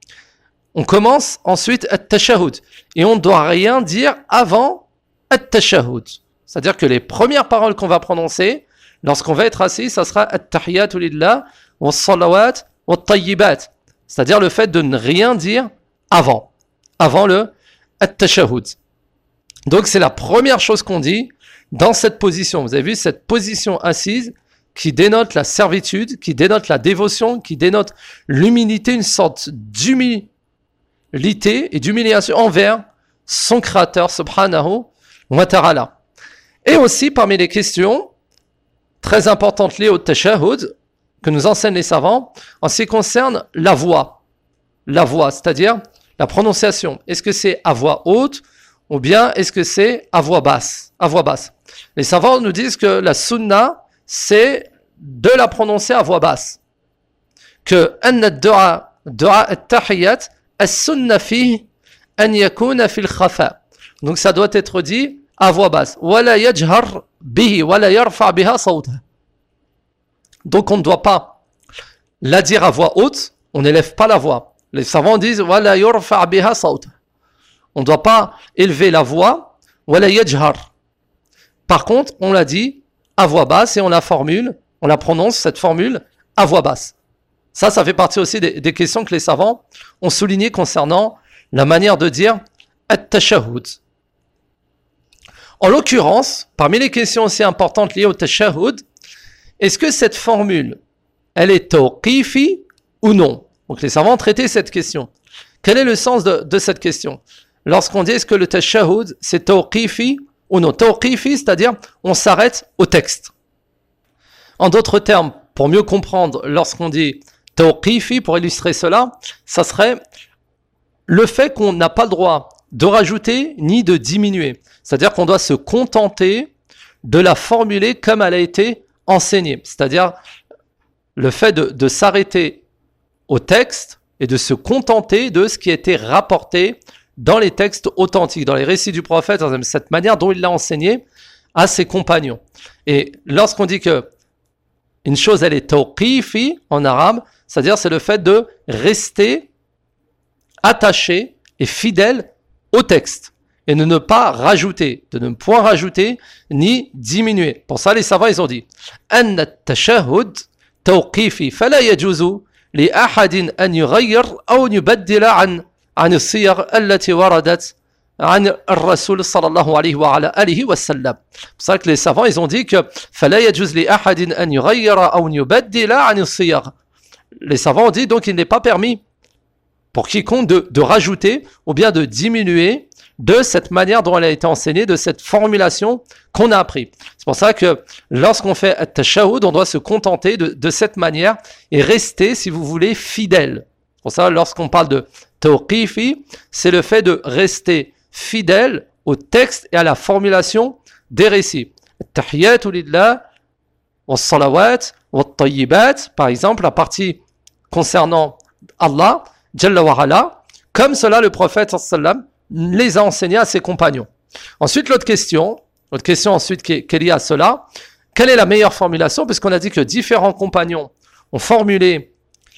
on commence ensuite le tashahhud. Et on ne doit rien dire avant le tashahhud. C'est-à-dire que les premières paroles qu'on va prononcer, lorsqu'on va être assis, ça sera at-tahiyatu lillah wa salawat wa tayyibat. C'est-à-dire le fait de ne rien dire avant. Avant le at-tashahhud. Donc c'est la première chose qu'on dit dans cette position. Vous avez vu cette position assise qui dénote la servitude, qui dénote la dévotion, qui dénote l'humilité, une sorte d'humilité et d'humiliation envers son Créateur, subhanahu wa ta'ala. Et aussi, parmi les questions très importantes liées au tashahhud, que nous enseignent les savants, en ce qui concerne la voix. La voix, c'est-à-dire la prononciation. Est-ce que c'est à voix haute ou bien est-ce que c'est à voix basse? À voix basse. Les savants nous disent que la sunna, c'est de la prononcer à voix basse. Que anna ad-du'a, du'a at-tahiyyat, as-sunna fihi an yakuna fil khafa. Donc ça doit être dit à voix basse. Wala yajhar bihi wala yarfa biha sawtah. Donc on ne doit pas la dire à voix haute, on n'élève pas la voix. Les savants disent wala yarfa biha sawtah. On ne doit pas élever la voix, wala yajhar. Par contre, on la dit à voix basse et on la formule, on la prononce cette formule à voix basse. Ça, ça fait partie aussi des, des questions que les savants ont soulignées concernant la manière de dire at-tashahhud. En l'occurrence, parmi les questions aussi importantes liées au tashahhud, est-ce que cette formule, elle est tawqifi ou non? Donc les savants ont traité cette question. Quel est le sens de, de cette question? Lorsqu'on dit est-ce que le tashahhud, c'est tawqifi ou non? Tawqifi, c'est-à-dire on s'arrête au texte. En d'autres termes, pour mieux comprendre, lorsqu'on dit tawqifi, pour illustrer cela, ça serait le fait qu'on n'a pas le droit de rajouter ni de diminuer. C'est-à-dire qu'on doit se contenter de la formuler comme elle a été enseignée. C'est-à-dire le fait de, de s'arrêter au texte et de se contenter de ce qui a été rapporté dans les textes authentiques, dans les récits du prophète, dans cette manière dont il l'a enseigné à ses compagnons. Et lorsqu'on dit que une chose, elle est tawqifi en arabe, c'est-à-dire c'est le fait de rester attaché et fidèle au texte et de ne pas rajouter, de ne point rajouter ni diminuer. Pour ça, les savants, ils ont dit anna at-tashahhud tawqifi fala yajuzu li ahadin an yughayyir aw yubaddila an an as-siyar allati waradat an ar-rasul sallallahu alayhi wa ala alihi wa sallam. C'est pour ça que les savants, ils ont dit que fala yajuz li ahadin an yughayyira aw yubaddila an as-siyar. Les savants ont dit donc il n'est pas permis pour quiconque de, de rajouter ou bien de diminuer de cette manière dont elle a été enseignée, de cette formulation qu'on a appris. C'est pour ça que lorsqu'on fait at-tashahhud, on doit se contenter de, de cette manière et rester, si vous voulez, fidèle. C'est pour ça, lorsqu'on parle de tawqifi, c'est le fait de rester fidèle au texte et à la formulation des récits. At-tahiyyatu lillah, was-salawat, wat-tayyibat, par exemple, la partie concernant Allah, Jalla wa ala, comme cela le prophète sallam les a enseignés à ses compagnons. Ensuite, l'autre question, l'autre question ensuite qui est, qui est liée à cela, quelle est la meilleure formulation? Puisqu'on a dit que différents compagnons ont formulé,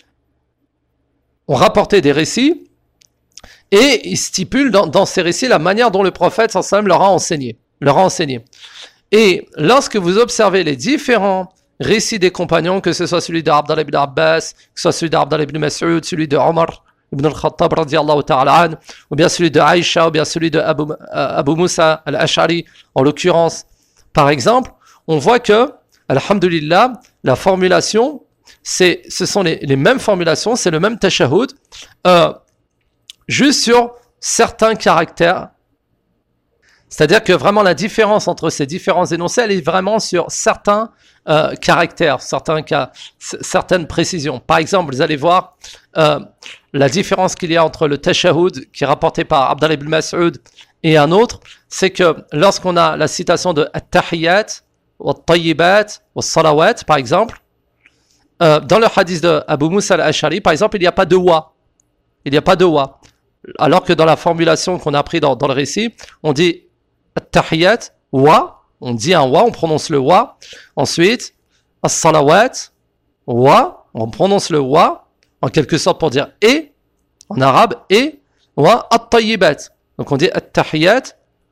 ont rapporté des récits, et ils stipulent dans, dans ces récits la manière dont le prophète sallam leur a enseigné, leur a enseigné. Et lorsque vous observez les différents récits des compagnons, que ce soit celui d'Abdallah ibn Abbas, que ce soit celui d'Abdallah ibn Mas'ud, celui de Omar ibn al-Khattab radiyallahu ta'ala an, ou bien celui de Aïcha, ou bien celui de Abu, euh, Abu Musa al-Ash'ari, en l'occurrence, par exemple, on voit que, alhamdulillah, la formulation, c'est, ce sont les, les mêmes formulations, c'est le même tashahhud, euh, juste sur certains caractères. C'est-à-dire que vraiment la différence entre ces différents énoncés, elle est vraiment sur certains euh, caractères, certains cas, c- certaines précisions. Par exemple, vous allez voir euh, la différence qu'il y a entre le tashahhud qui est rapporté par Abdallah ibn Mas'ud et un autre, c'est que lorsqu'on a la citation de at-tahiyyat, wat-tayyibat, was-salawat, par exemple, euh, dans le hadith de Abu Musa al-Ash'ari, par exemple, il n'y a pas de wa. Il n'y a pas de wa. Alors que dans la formulation qu'on a appris dans, dans le récit, on dit at-tahiyyat, wa, on dit un wa, on prononce le wa. Ensuite, as-salawat, wa, on prononce le wa, en quelque sorte pour dire et, en arabe, et, wa, at-tayyibat. Donc on dit at-tahiyyat,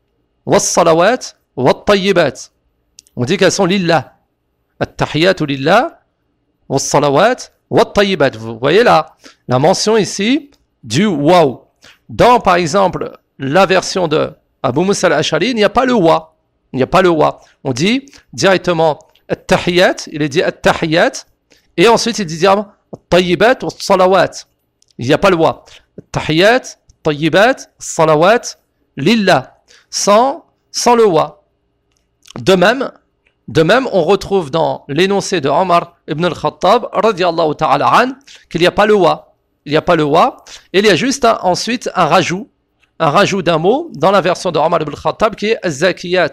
was-salawat, wat-tayyibat. On dit qu'elles sont lillah. At-tahiyyatu lillah, was-salawat, wat-tayyibat. Vous voyez là, la mention ici du waw. Dans, par exemple, la version de Abu Musa al-Ash'ari, il n'y a pas le wa. Il n'y a pas le wa. On dit directement at-tahiyyat, il est dit at-tahiyyat, et ensuite il dit directement at-tayyibat wa salawat. Il n'y a pas le wa. At-tahiyyat, at-tayyibat, salawat, lillah. Sans, sans le wa. De même, de même, on retrouve dans l'énoncé de Omar ibn al-Khattab, radiyallahu ta'ala an, qu'il n'y a pas le wa. Il n'y a pas le wa. Et il y a juste un, ensuite un rajout. Un rajout d'un mot dans la version de Omar ibn al-Khattab qui est az-zakiyat.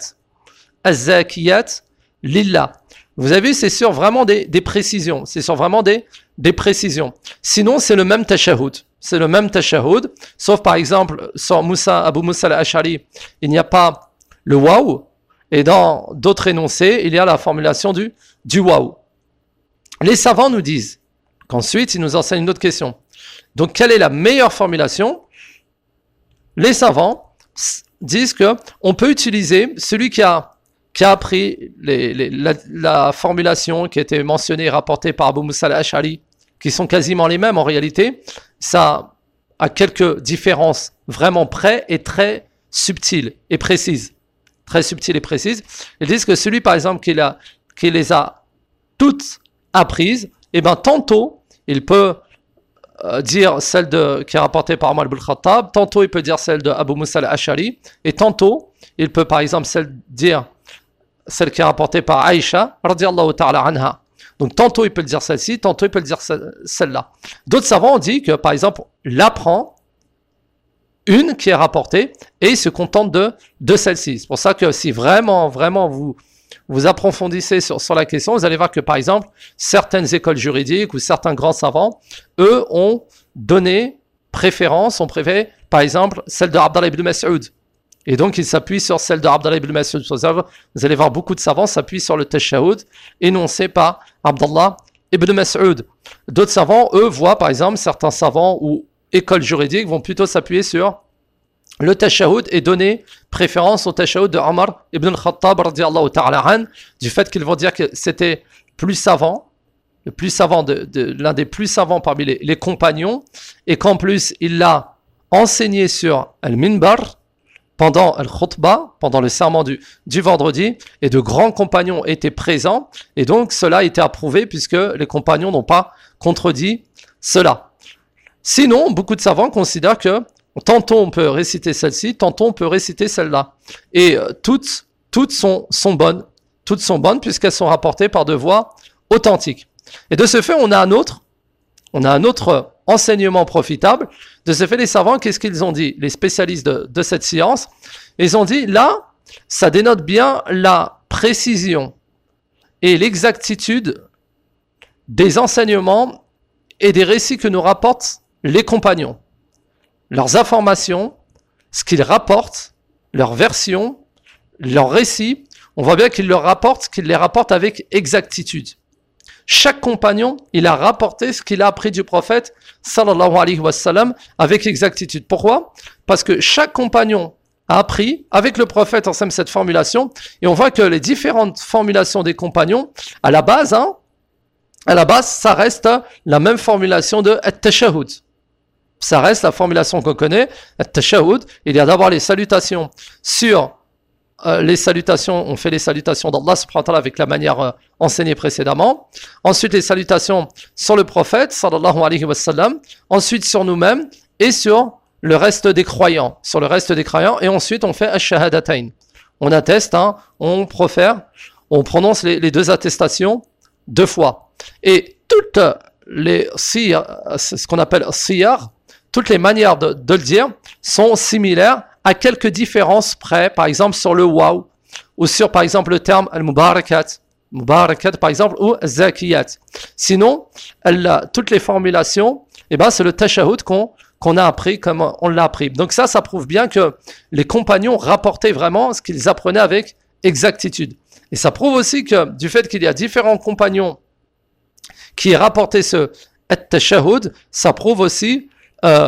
Az-zakiyat lillah. Vous avez vu, c'est sur vraiment des, des précisions. C'est sur vraiment des, des précisions. Sinon, c'est le même tashahhud. C'est le même tashahhud. Sauf par exemple, sur Musa, Abu Musa al-Ash'ari, il n'y a pas le waw. Et dans d'autres énoncés, il y a la formulation du, du waw. Les savants nous disent qu'ensuite, ils nous enseignent une autre question. Donc, quelle est la meilleure formulation? Les savants disent que on peut utiliser celui qui a, qui a appris les, les, la, la formulation qui a été mentionnée et rapportée par Abu Musa al-Ash'ari, qui sont quasiment les mêmes en réalité. Ça a quelques différences vraiment près et très subtiles et précises. Très subtiles et précises. Ils disent que celui, par exemple, qui, a, qui les a toutes apprises, et bien tantôt, il peut euh, dire celle de, qui est rapportée par Omar ibn al-Khattab, tantôt il peut dire celle de Abu Musa al-Ash'ari, et tantôt, il peut par exemple celle, dire celle qui est rapportée par Aïcha, radiyallahu ta'ala anha. Donc tantôt il peut dire celle-ci, tantôt il peut dire celle-là. D'autres savants ont dit que, par exemple, l'apprend une qui est rapportée et il se contente de, de celle-ci. C'est pour ça que si vraiment, vraiment vous, vous approfondissez sur, sur la question, vous allez voir que par exemple, certaines écoles juridiques ou certains grands savants, eux ont donné préférence, ont préféré par exemple celle de Abdallah ibn Mas'ud. Et donc ils s'appuient sur celle de Abdallah ibn Mas'ud. Vous allez voir beaucoup de savants s'appuient sur le tashahhud énoncé par Abdallah ibn Mas'ud. D'autres savants, eux, voient par exemple certains savants ou écoles juridiques vont plutôt s'appuyer sur le tashahhud et donner préférence au tashahhud de Omar ibn al-Khattab radiyallahu ta'ala an, du fait qu'ils vont dire que c'était plus savant, le plus savant de, de, l'un des plus savants parmi les, les compagnons, et qu'en plus il l'a enseigné sur al-minbar pendant al-khutbah, pendant le serment du, du vendredi, et de grands compagnons étaient présents, et donc cela a été approuvé puisque les compagnons n'ont pas contredit cela. Sinon, beaucoup de savants considèrent que tantôt on peut réciter celle-ci, tantôt on peut réciter celle-là. Et euh, toutes, toutes sont, sont bonnes, toutes sont bonnes puisqu'elles sont rapportées par deux voix authentiques. Et de ce fait, on a un autre, on a un autre enseignement profitable. De ce fait, les savants, qu'est-ce qu'ils ont dit? Les spécialistes de, de cette science, Et ils ont dit, là, ça dénote bien la précision et l'exactitude des enseignements et des récits que nous rapportent les compagnons. Leurs informations, ce qu'ils rapportent, leurs versions, leurs récits, on voit bien qu'ils leur rapportent, qu'ils les rapportent avec exactitude. Chaque compagnon, il a rapporté ce qu'il a appris du prophète, sallallahu alayhi wa sallam, avec exactitude. Pourquoi ? Parce que chaque compagnon a appris avec le prophète ensemble cette formulation, et on voit que les différentes formulations des compagnons, à la base, hein, à la base, ça reste la même formulation de at-tashahhud. Ça reste la formulation qu'on connaît, at-tashahhud. Il y a d'abord les salutations sur euh, les salutations, on fait les salutations d'Allah subhanahu wa ta'ala avec la manière euh, enseignée précédemment. Ensuite, les salutations sur le prophète, sallallahu alayhi wa sallam. Ensuite, sur nous-mêmes et sur le reste des croyants, sur le reste des croyants. Et ensuite, on fait ash-shahadatayn. On atteste, hein, on profère, on prononce les, les deux attestations deux fois. Et toutes les siyar, ce qu'on appelle siyar, toutes les manières de, de le dire sont similaires à quelques différences près, par exemple sur le waw, ou sur par exemple le terme al-mubarakat, mubarakat par exemple, ou zakiyat. Sinon, elle, toutes les formulations, eh ben, c'est le tashahhud qu'on, qu'on a appris comme on l'a appris. Donc ça, ça prouve bien que les compagnons rapportaient vraiment ce qu'ils apprenaient avec exactitude. Et ça prouve aussi que du fait qu'il y a différents compagnons qui rapportaient ce at-tashahhud, ça prouve aussi euh,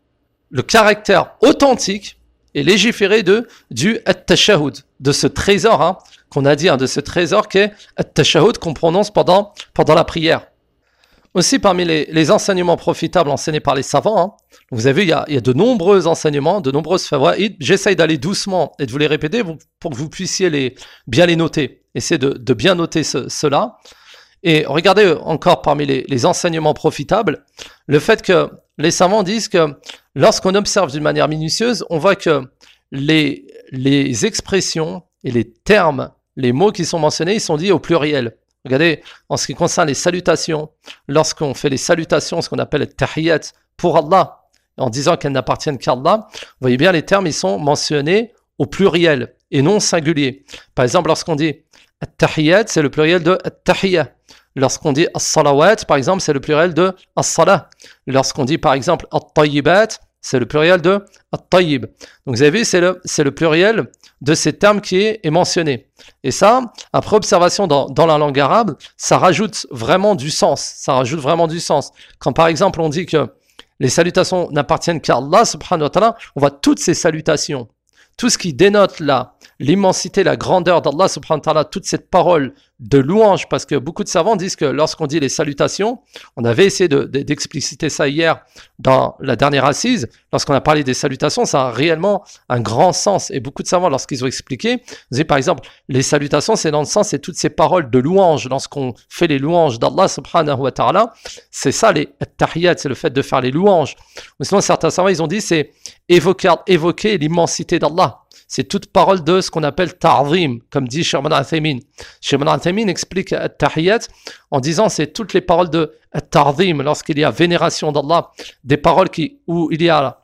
le caractère authentique et légiféré de, du at-tashahhud, de ce trésor hein, qu'on a dit, hein, de ce trésor qu'est at-tashahhud qu'on prononce pendant, pendant la prière. Aussi, parmi les, les enseignements profitables enseignés par les savants, hein, vous avez vu, il y, a, il y a de nombreux enseignements, de nombreuses fawaïd. J'essaye d'aller doucement et de vous les répéter pour que vous puissiez les, bien les noter. Essayez de, de bien noter ce, cela. Et regardez encore parmi les, les enseignements profitables, le fait que les savants disent que lorsqu'on observe d'une manière minutieuse, on voit que les, les expressions et les termes, les mots qui sont mentionnés, ils sont dits au pluriel. Regardez, en ce qui concerne les salutations, lorsqu'on fait les salutations, ce qu'on appelle les tahiyyat pour Allah, en disant qu'elles n'appartiennent qu'à Allah, vous voyez bien les termes, ils sont mentionnés au pluriel et non singulier. Par exemple, lorsqu'on dit at-tahiyyat, c'est le pluriel de at-tahiyya. Lorsqu'on dit as-salawat, par exemple, c'est le pluriel de as-salah. Lorsqu'on dit, par exemple, at-tayyibat, c'est le pluriel de at-tayyib. Donc, vous avez vu, c'est le, c'est le pluriel de ces termes qui est, est mentionné. Et ça, après observation dans, dans la langue arabe, ça rajoute vraiment du sens. Ça rajoute vraiment du sens. Quand, par exemple, on dit que les salutations n'appartiennent qu'à Allah, subhanahu wa ta'ala, on voit toutes ces salutations. Tout ce qui dénote là, l'immensité, la grandeur d'Allah subhanahu wa ta'ala, toute cette parole de louange, parce que beaucoup de savants disent que lorsqu'on dit les salutations, on avait essayé de, de, d'expliciter ça hier dans la dernière assise, lorsqu'on a parlé des salutations, ça a réellement un grand sens, et beaucoup de savants, lorsqu'ils ont expliqué, ils disent par exemple, les salutations, c'est dans le sens, c'est toutes ces paroles de louange, lorsqu'on fait les louanges d'Allah subhanahu wa ta'ala, c'est ça les tahiyyat, c'est le fait de faire les louanges. Ou sinon, certains savants, ils ont dit, c'est évoquer, évoquer l'immensité d'Allah. C'est toute parole de ce qu'on appelle ta'zim, comme dit Sheikh Ibn Uthaymin. Sheikh Ibn Uthaymin explique at-tahiyyat en disant c'est toutes les paroles de ta'zim, lorsqu'il y a vénération d'Allah, des paroles qui, où il y a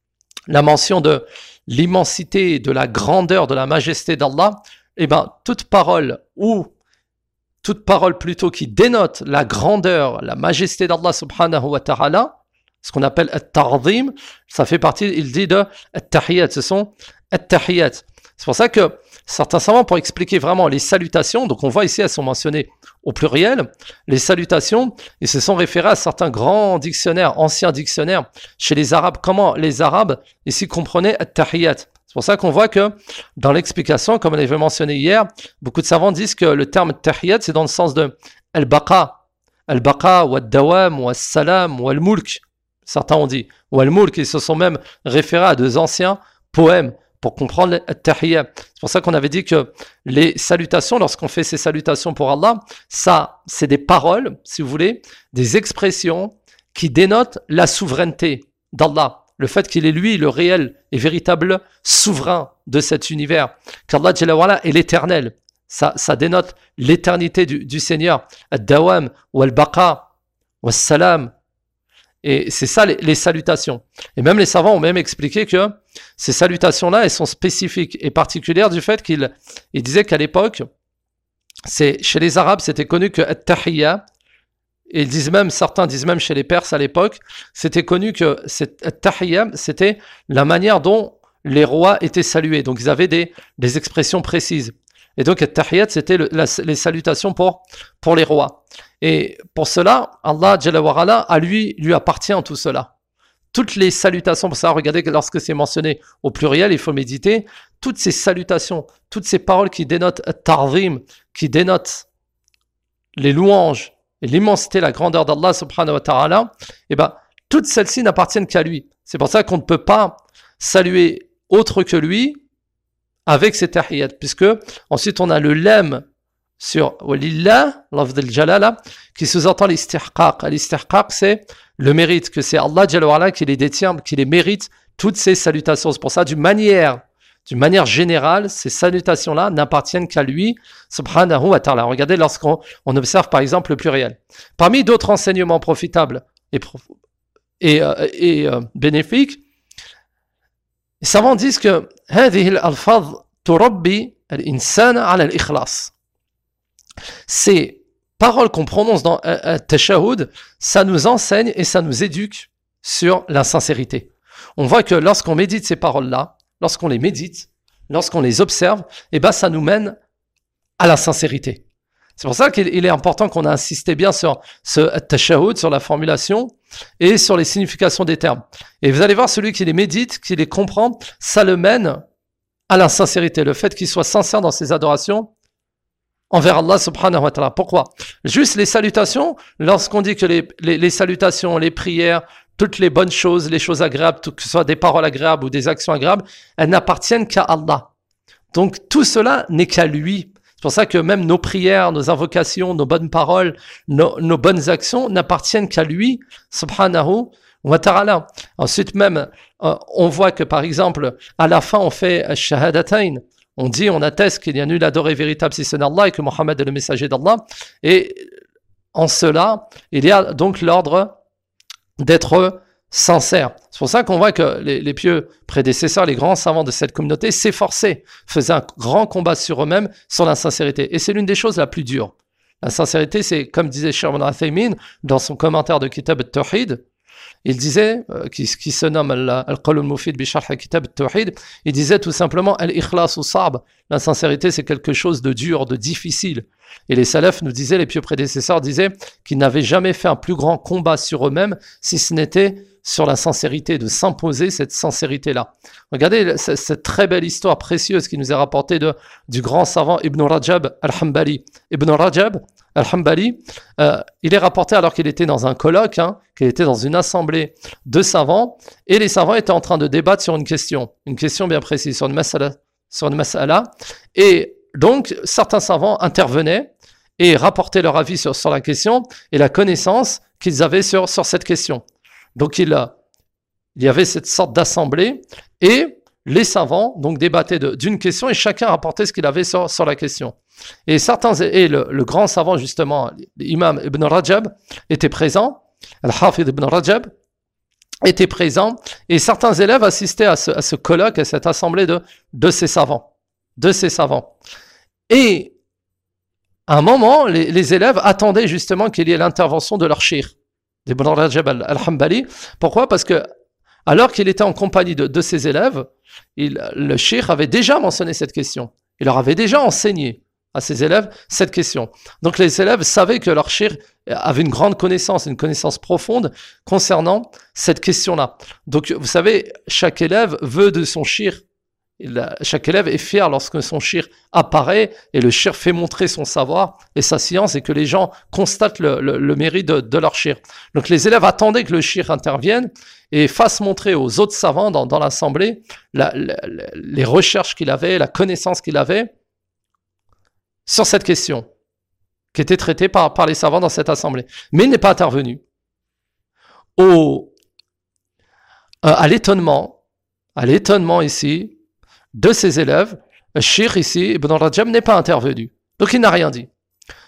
la mention de l'immensité, de la grandeur, de la majesté d'Allah, et ben toute parole ou toute parole plutôt qui dénote la grandeur, la majesté d'Allah subhanahu wa ta'ala, ce qu'on appelle at-ta'zim, ça fait partie, il dit de at-tahiyyat, ce sont at-tahiyyat. C'est pour ça que certains savants, pour expliquer vraiment les salutations, donc on voit ici, elles sont mentionnées au pluriel, les salutations, ils se sont référés à certains grands dictionnaires, anciens dictionnaires, chez les Arabes. Comment les Arabes ici comprenaient at-tahiyyat. C'est pour ça qu'on voit que dans l'explication, comme on avait mentionné hier, beaucoup de savants disent que le terme at-tahiyyat, c'est dans le sens de al-baqa, al-baqa, ou al-dawam, ou al-salam, ou al-mulk. Certains ont dit, ou al-mulk, ils se sont même référés à deux anciens poèmes pour comprendre le tahiyyat. C'est pour ça qu'on avait dit que les salutations, lorsqu'on fait ces salutations pour Allah, ça, c'est des paroles, si vous voulez, des expressions qui dénotent la souveraineté d'Allah. Le fait qu'il est lui, le réel et véritable souverain de cet univers. Qu'Allah Jalla wa Ala est l'éternel. Ça, ça dénote l'éternité du, du Seigneur. Ad-dawam, ou al-baqa, ou al-salam. Et c'est ça les, les salutations. Et même les savants ont même expliqué que ces salutations-là, elles sont spécifiques et particulières du fait qu'ils ils disaient qu'à l'époque, c'est, chez les Arabes, c'était connu que at-tahiyya, et ils disent même, certains disent même chez les Perses à l'époque, c'était connu que at-tahiyya, c'était la manière dont les rois étaient salués. Donc ils avaient des, des expressions précises. Et donc at-tahiyyat, c'était le, la, les salutations pour, pour les rois. Et pour cela, Allah Jalla wa Ala, à lui, lui appartient tout cela. Toutes les salutations, pour ça, regardez que lorsque c'est mentionné au pluriel, il faut méditer, toutes ces salutations, toutes ces paroles qui dénotent at-ta'zim, qui dénotent les louanges, et l'immensité, la grandeur d'Allah subhanahu wa ta'ala, et ben, toutes celles-ci n'appartiennent qu'à lui. C'est pour ça qu'on ne peut pas saluer autre que lui avec ces tahiyyat, puisque ensuite on a le lem sur walillah, lafz al-jalala, qui sous-entend l'istihqaq. L'istihqaq, c'est le mérite, que c'est Allah Jalla wa Ala qui les détient, qui les mérite, toutes ces salutations. C'est pour ça, d'une manière, d'une manière générale, ces salutations-là n'appartiennent qu'à lui, subhanahu wa ta'ala. Regardez lorsqu'on on observe par exemple le pluriel. Parmi d'autres enseignements profitables et, et, euh, et euh, bénéfiques, les savants disent que هذه الألفاظ تربي الإنسان على الإخلاص. Ces paroles qu'on prononce dans euh, Tashahhud, ça nous enseigne et ça nous éduque sur la sincérité. On voit que lorsqu'on médite ces paroles-là, lorsqu'on les médite, lorsqu'on les observe, eh ben ça nous mène à la sincérité. C'est pour ça qu'il est important qu'on a insisté bien sur ce tashahhud, sur la formulation et sur les significations des termes. Et vous allez voir, celui qui les médite, qui les comprend, ça le mène à la sincérité. Le fait qu'il soit sincère dans ses adorations envers Allah subhanahu wa ta'ala. Pourquoi? Juste les salutations, lorsqu'on dit que les, les, les salutations, les prières, toutes les bonnes choses, les choses agréables, que ce soit des paroles agréables ou des actions agréables, elles n'appartiennent qu'à Allah. Donc tout cela n'est qu'à lui. C'est pour ça que même nos prières, nos invocations, nos bonnes paroles, nos, nos bonnes actions n'appartiennent qu'à lui, subhanahu wa ta'ala. Ensuite même, euh, on voit que par exemple, à la fin on fait shahadatayn. On dit, on atteste qu'il y a nul adoré véritable si ce n'est Allah et que Mohammed est le messager d'Allah. Et en cela, il y a donc l'ordre d'être sincère. C'est pour ça qu'on voit que les, les pieux prédécesseurs, les grands savants de cette communauté s'efforçaient, faisaient un grand combat sur eux-mêmes, sur la sincérité. Et c'est l'une des choses la plus dures. La sincérité, c'est comme disait Cheikh Ibn Uthaymin dans son commentaire de Kitab al-Tawhid, il disait, euh, qui, qui se nomme Al-Qawl al-Mufid bi Sharh Kitab al-Tawhid, il disait tout simplement Al-Ikhlas ou Sa'b. La sincérité, c'est quelque chose de dur, de difficile. Et les salafs nous disaient, les pieux prédécesseurs disaient qu'ils n'avaient jamais fait un plus grand combat sur eux-mêmes si ce n'était sur la sincérité, de s'imposer cette sincérité-là. Regardez cette, cette très belle histoire précieuse qui nous est rapportée de, du grand savant Ibn Rajab al-Hanbali. Ibn Rajab al-Hanbali, euh, il est rapporté alors qu'il était dans un colloque, hein, qu'il était dans une assemblée de savants, et les savants étaient en train de débattre sur une question, une question bien précise, sur une mas'ala, sur une mas'ala, et donc certains savants intervenaient et rapportaient leur avis sur, sur la question et la connaissance qu'ils avaient sur, sur cette question. Donc il, il y avait cette sorte d'assemblée et les savants donc débattaient de, d'une question et chacun rapportait ce qu'il avait sur, sur la question. Et certains et le, le grand savant justement, l'imam Ibn Rajab était présent, Al-Hafid Ibn Rajab était présent et certains élèves assistaient à ce, à ce colloque, à cette assemblée de, de ces savants, de ces savants. Et à un moment, les, les élèves attendaient justement qu'il y ait l'intervention de leur cheikh, d'Ibn Rajab al-Hanbali. Pourquoi? Parce que alors qu'il était en compagnie de, de ses élèves, il, le cheikh avait déjà mentionné cette question. Il leur avait déjà enseigné à ses élèves cette question. Donc les élèves savaient que leur cheikh avait une grande connaissance, une connaissance profonde concernant cette question-là. Donc vous savez, chaque élève veut de son cheikh. Il, chaque élève est fier lorsque son cheikh apparaît et le cheikh fait montrer son savoir et sa science et que les gens constatent le, le, le mérite de, de leur cheikh. Donc les élèves attendaient que le cheikh intervienne et fasse montrer aux autres savants dans, dans l'assemblée la, la, les recherches qu'il avait, la connaissance qu'il avait sur cette question qui était traitée par, par les savants dans cette assemblée. Mais il n'est pas intervenu. Au, euh, à l'étonnement, à l'étonnement ici, de ses élèves, le cheikh ici, Ibn Rajab, n'est pas intervenu. Donc il n'a rien dit.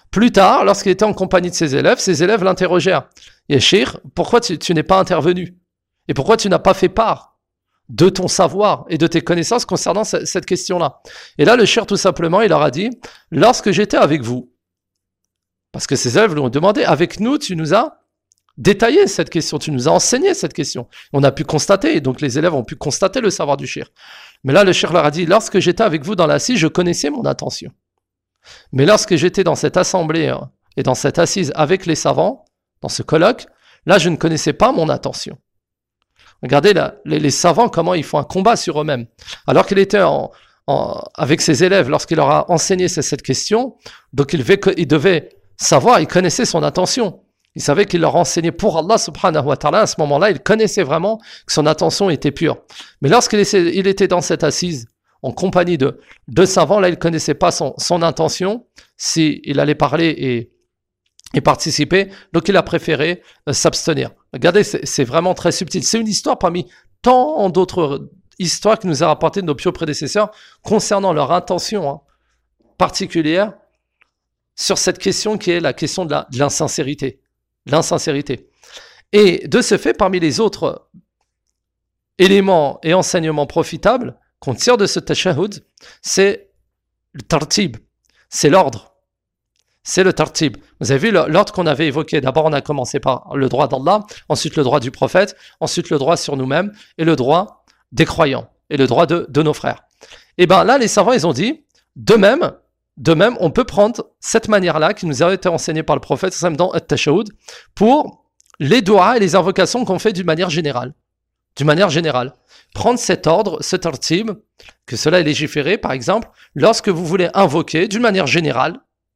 Plus tard, lorsqu'il était en compagnie de ses élèves, ses élèves l'interrogèrent. « Yeshir, pourquoi tu, tu n'es pas intervenu? Et pourquoi tu n'as pas fait part de ton savoir et de tes connaissances concernant ce, cette question-là » Et là, le cheikh, tout simplement, il leur a dit « Lorsque j'étais avec vous, parce que ses élèves lui ont demandé, avec nous, tu nous as détaillé cette question, tu nous as enseigné cette question. On a pu constater, et donc les élèves ont pu constater le savoir du cheikh. Mais là, le cheikh leur a dit, lorsque j'étais avec vous dans l'assise, je connaissais mon intention. Mais lorsque j'étais dans cette assemblée hein, et dans cette assise avec les savants, dans ce colloque, là, je ne connaissais pas mon intention. Regardez là, les, les savants, comment ils font un combat sur eux-mêmes. Alors qu'il était en, en, avec ses élèves, lorsqu'il leur a enseigné cette question, donc il devait, il devait savoir, il connaissait son intention. Il savait qu'il leur enseignait pour Allah subhanahu wa ta'ala. À ce moment-là, il connaissait vraiment que son intention était pure. Mais lorsqu'il était, il était dans cette assise, en compagnie de deux savants, là, il ne connaissait pas son, son intention, s'il allait parler et, et participer. Donc, il a préféré euh, s'abstenir. Regardez, c'est, c'est vraiment très subtil. C'est une histoire parmi tant d'autres histoires que nous a rapportées nos pieux prédécesseurs concernant leur intention hein, particulière sur cette question qui est la question de, la, de l'insincérité. L'insincérité. Et de ce fait, parmi les autres éléments et enseignements profitables qu'on tire de ce tashahhud, c'est le tartib, c'est l'ordre. C'est le tartib. Vous avez vu l'ordre qu'on avait évoqué. D'abord, on a commencé par le droit d'Allah, ensuite le droit du prophète, ensuite le droit sur nous-mêmes et le droit des croyants et le droit de, de nos frères. Et bien là, les savants, ils ont dit, de même, De même, on peut prendre cette manière-là qui nous a été enseignée par le prophète dans At-Tashahhud pour les doigts et les invocations qu'on fait d'une manière générale. D'une manière générale. Prendre cet ordre, ce tartib, que cela est légiféré, par exemple, lorsque vous voulez invoquer d'une manière générale,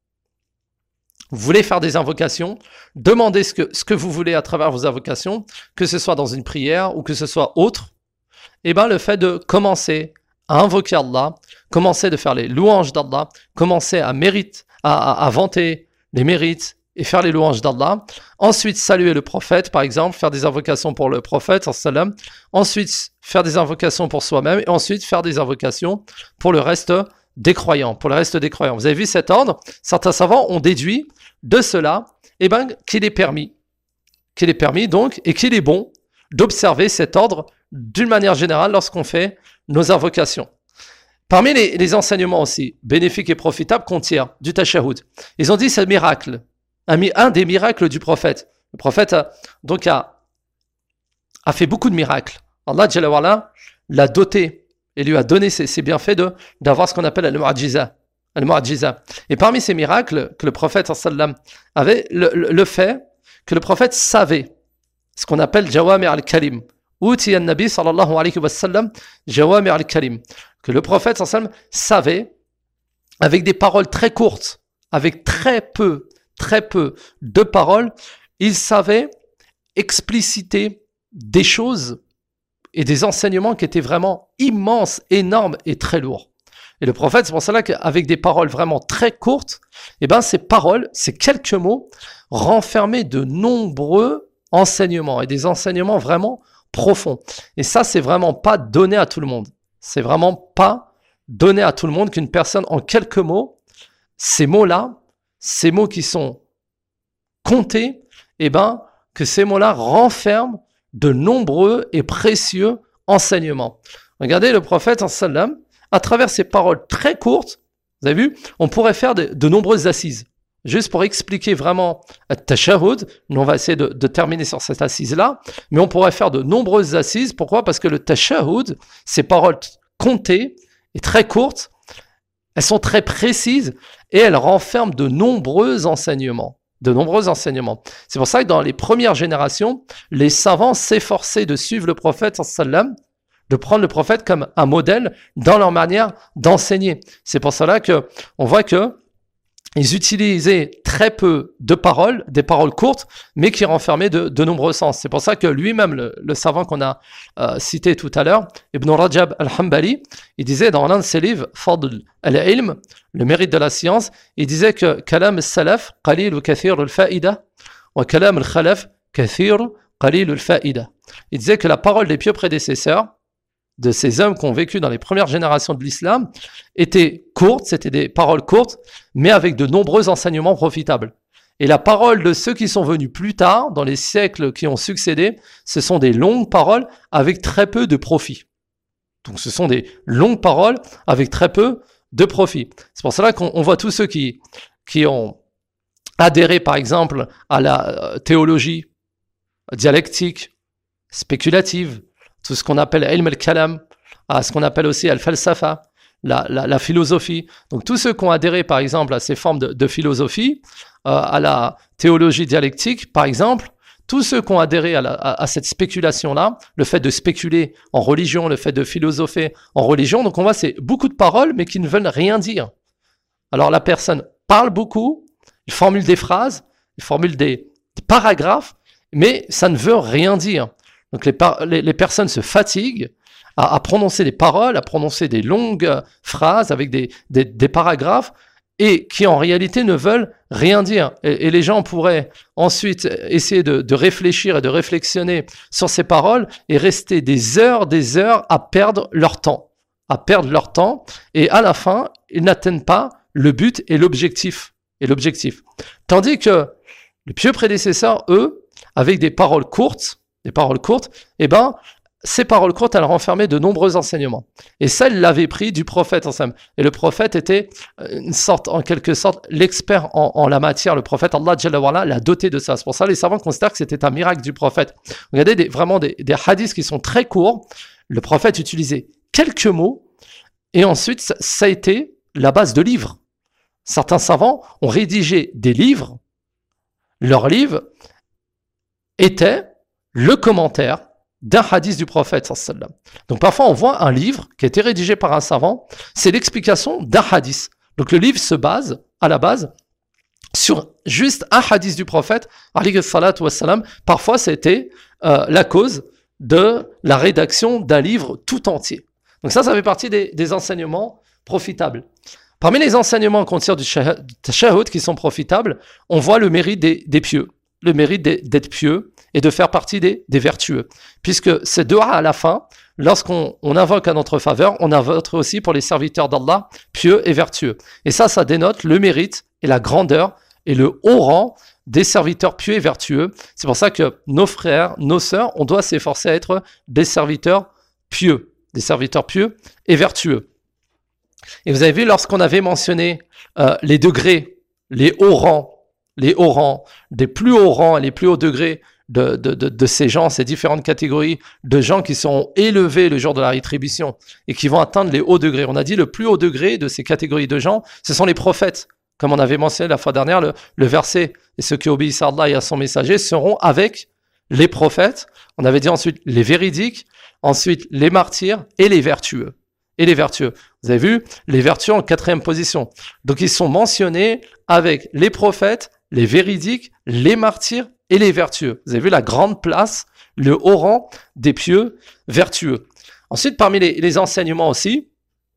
vous voulez faire des invocations, demandez ce que, ce que vous voulez à travers vos invocations, que ce soit dans une prière ou que ce soit autre, et bien le fait de commencer à invoquer Allah, commencer de faire les louanges d'Allah, commencer à mérite, à, à, à vanter les mérites et faire les louanges d'Allah. Ensuite, saluer le prophète, par exemple, faire des invocations pour le prophète, sallam. Ensuite, faire des invocations pour soi-même et ensuite faire des invocations pour le reste des croyants, pour le reste des croyants. Vous avez vu cet ordre? Certains savants ont déduit de cela, eh ben, qu'il est permis, qu'il est permis donc et qu'il est bon d'observer cet ordre d'une manière générale lorsqu'on fait nos invocations. Parmi les, les enseignements aussi bénéfiques et profitables qu'on tire du tashahhud, ils ont dit c'est le miracle, un, un des miracles du prophète. Le prophète a, donc a, a fait beaucoup de miracles. Allah Jalla wa Ala l'a doté et lui a donné ses, ses bienfaits de, d'avoir ce qu'on appelle al-mu'ajiza. al-mu'ajiza. Et parmi ces miracles que le prophète sallam avait, le, le, le fait que le prophète savait ce qu'on appelle jawami' al-kalim. Utiya an-nabi sallallahu alayhi wa sallam jawami' al-kalim. Que le prophète sallam savait, avec des paroles très courtes, avec très peu, très peu de paroles, il savait expliciter des choses et des enseignements qui étaient vraiment immenses, énormes et très lourds. Et le prophète, c'est pour cela qu'avec des paroles vraiment très courtes, eh ben ces paroles, ces quelques mots, renfermaient de nombreux enseignements et des enseignements vraiment profonds. Et ça, c'est vraiment pas donné à tout le monde. C'est vraiment pas donné à tout le monde qu'une personne, en quelques mots, ces mots-là, ces mots qui sont comptés, eh ben, que ces mots-là renferment de nombreux et précieux enseignements. Regardez le prophète, sallam, à travers ces paroles très courtes, vous avez vu, on pourrait faire de, de nombreuses assises. Juste pour expliquer vraiment At-Tashahhud, nous on va essayer de, de terminer sur cette assise-là, mais on pourrait faire de nombreuses assises. Pourquoi? Parce que le Tashahhud, ces paroles comptées et très courtes, elles sont très précises et elles renferment de nombreux enseignements. De nombreux enseignements. C'est pour ça que dans les premières générations, les savants s'efforçaient de suivre le prophète sallam, de prendre le prophète comme un modèle dans leur manière d'enseigner. C'est pour cela que on voit que ils utilisaient très peu de paroles, des paroles courtes, mais qui renfermaient de, de nombreux sens. C'est pour ça que lui-même, le, le savant qu'on a euh, cité tout à l'heure, Ibn Rajab al-Hanbali, il disait dans l'un de ses livres, Fadl al-Ilm, le mérite de la science, il disait que Kalam al-Salaf, qalil ou kathir al-fa'ida, wa Kalam al-Khalaf, kathir, qalil al-fa'ida. Il disait que la parole des pieux prédécesseurs, de ces hommes qui ont vécu dans les premières générations de l'islam étaient courtes, c'était des paroles courtes, mais avec de nombreux enseignements profitables. Et la parole de ceux qui sont venus plus tard, dans les siècles qui ont succédé, ce sont des longues paroles avec très peu de profit. Donc ce sont des longues paroles avec très peu de profit. C'est pour cela qu'on on voit tous ceux qui, qui ont adhéré par exemple à la théologie dialectique, spéculative, tout ce qu'on appelle ilm al-kalam, à ce qu'on appelle aussi al-falsafa, la, la, la philosophie. Donc tous ceux qui ont adhéré par exemple à ces formes de, de philosophie, euh, à la théologie dialectique par exemple, tous ceux qui ont adhéré à, la, à, à cette spéculation-là, le fait de spéculer en religion, le fait de philosopher en religion, donc on voit c'est beaucoup de paroles mais qui ne veulent rien dire. Alors la personne parle beaucoup, il formule des phrases, il formule des, des paragraphes, mais ça ne veut rien dire. Donc les, par- les, les personnes se fatiguent à, à prononcer des paroles, à prononcer des longues euh, phrases avec des, des, des paragraphes et qui en réalité ne veulent rien dire. Et, et les gens pourraient ensuite essayer de, de réfléchir et de réflexionner sur ces paroles et rester des heures, des heures à perdre leur temps, à perdre leur temps et à la fin, ils n'atteignent pas le but et l'objectif. Et l'objectif. Tandis que les pieux prédécesseurs, eux, avec des paroles courtes, des paroles courtes, eh ben, ces paroles courtes, elles renfermaient de nombreux enseignements. Et ça, ils l'avaient pris du prophète ensemble. Et le prophète était une sorte, en quelque sorte, l'expert en, en la matière. Le prophète, Allah Jalla wa Ala, l'a doté de ça. C'est pour ça que les savants considèrent que c'était un miracle du prophète. Regardez des, vraiment des, des hadiths qui sont très courts. Le prophète utilisait quelques mots et ensuite, ça, ça a été la base de livres. Certains savants ont rédigé des livres. Leurs livres étaient le commentaire d'un hadith du prophète sallallahu alayhi wa sallam. Donc parfois on voit un livre qui a été rédigé par un savant, c'est l'explication d'un hadith. Donc le livre se base, à la base, sur juste un hadith du prophète alayhi salatu wa sallam. Parfois c'était euh, la cause de la rédaction d'un livre tout entier. Donc ça, ça fait partie des, des enseignements profitables. Parmi les enseignements qu'on tire du tashahhud qui sont profitables, on voit le mérite des, des pieux, le mérite des, d'être pieux et de faire partie des, des vertueux. Puisque ces deux à la fin, lorsqu'on on invoque à notre faveur, on invoque aussi pour les serviteurs d'Allah, pieux et vertueux. Et ça, ça dénote le mérite et la grandeur et le haut rang des serviteurs pieux et vertueux. C'est pour ça que nos frères, nos sœurs, on doit s'efforcer à être des serviteurs pieux, des serviteurs pieux et vertueux. Et vous avez vu, lorsqu'on avait mentionné euh, les degrés, les hauts rangs, les hauts rangs, des plus hauts rangs et les plus hauts degrés de, de, de, de ces gens, ces différentes catégories de gens qui seront élevés le jour de la rétribution et qui vont atteindre les hauts degrés. On a dit le plus haut degré de ces catégories de gens, ce sont les prophètes. Comme on avait mentionné la fois dernière, le, le verset « Et ceux qui obéissent à Allah et à son messager seront avec les prophètes ». On avait dit ensuite les véridiques, ensuite les martyrs et les vertueux. Et les vertueux. Vous avez vu, les vertueux en quatrième position. Donc ils sont mentionnés avec les prophètes, les véridiques, les martyrs et les vertueux. Vous avez vu la grande place, le haut rang des pieux vertueux. Ensuite, parmi les, les enseignements aussi,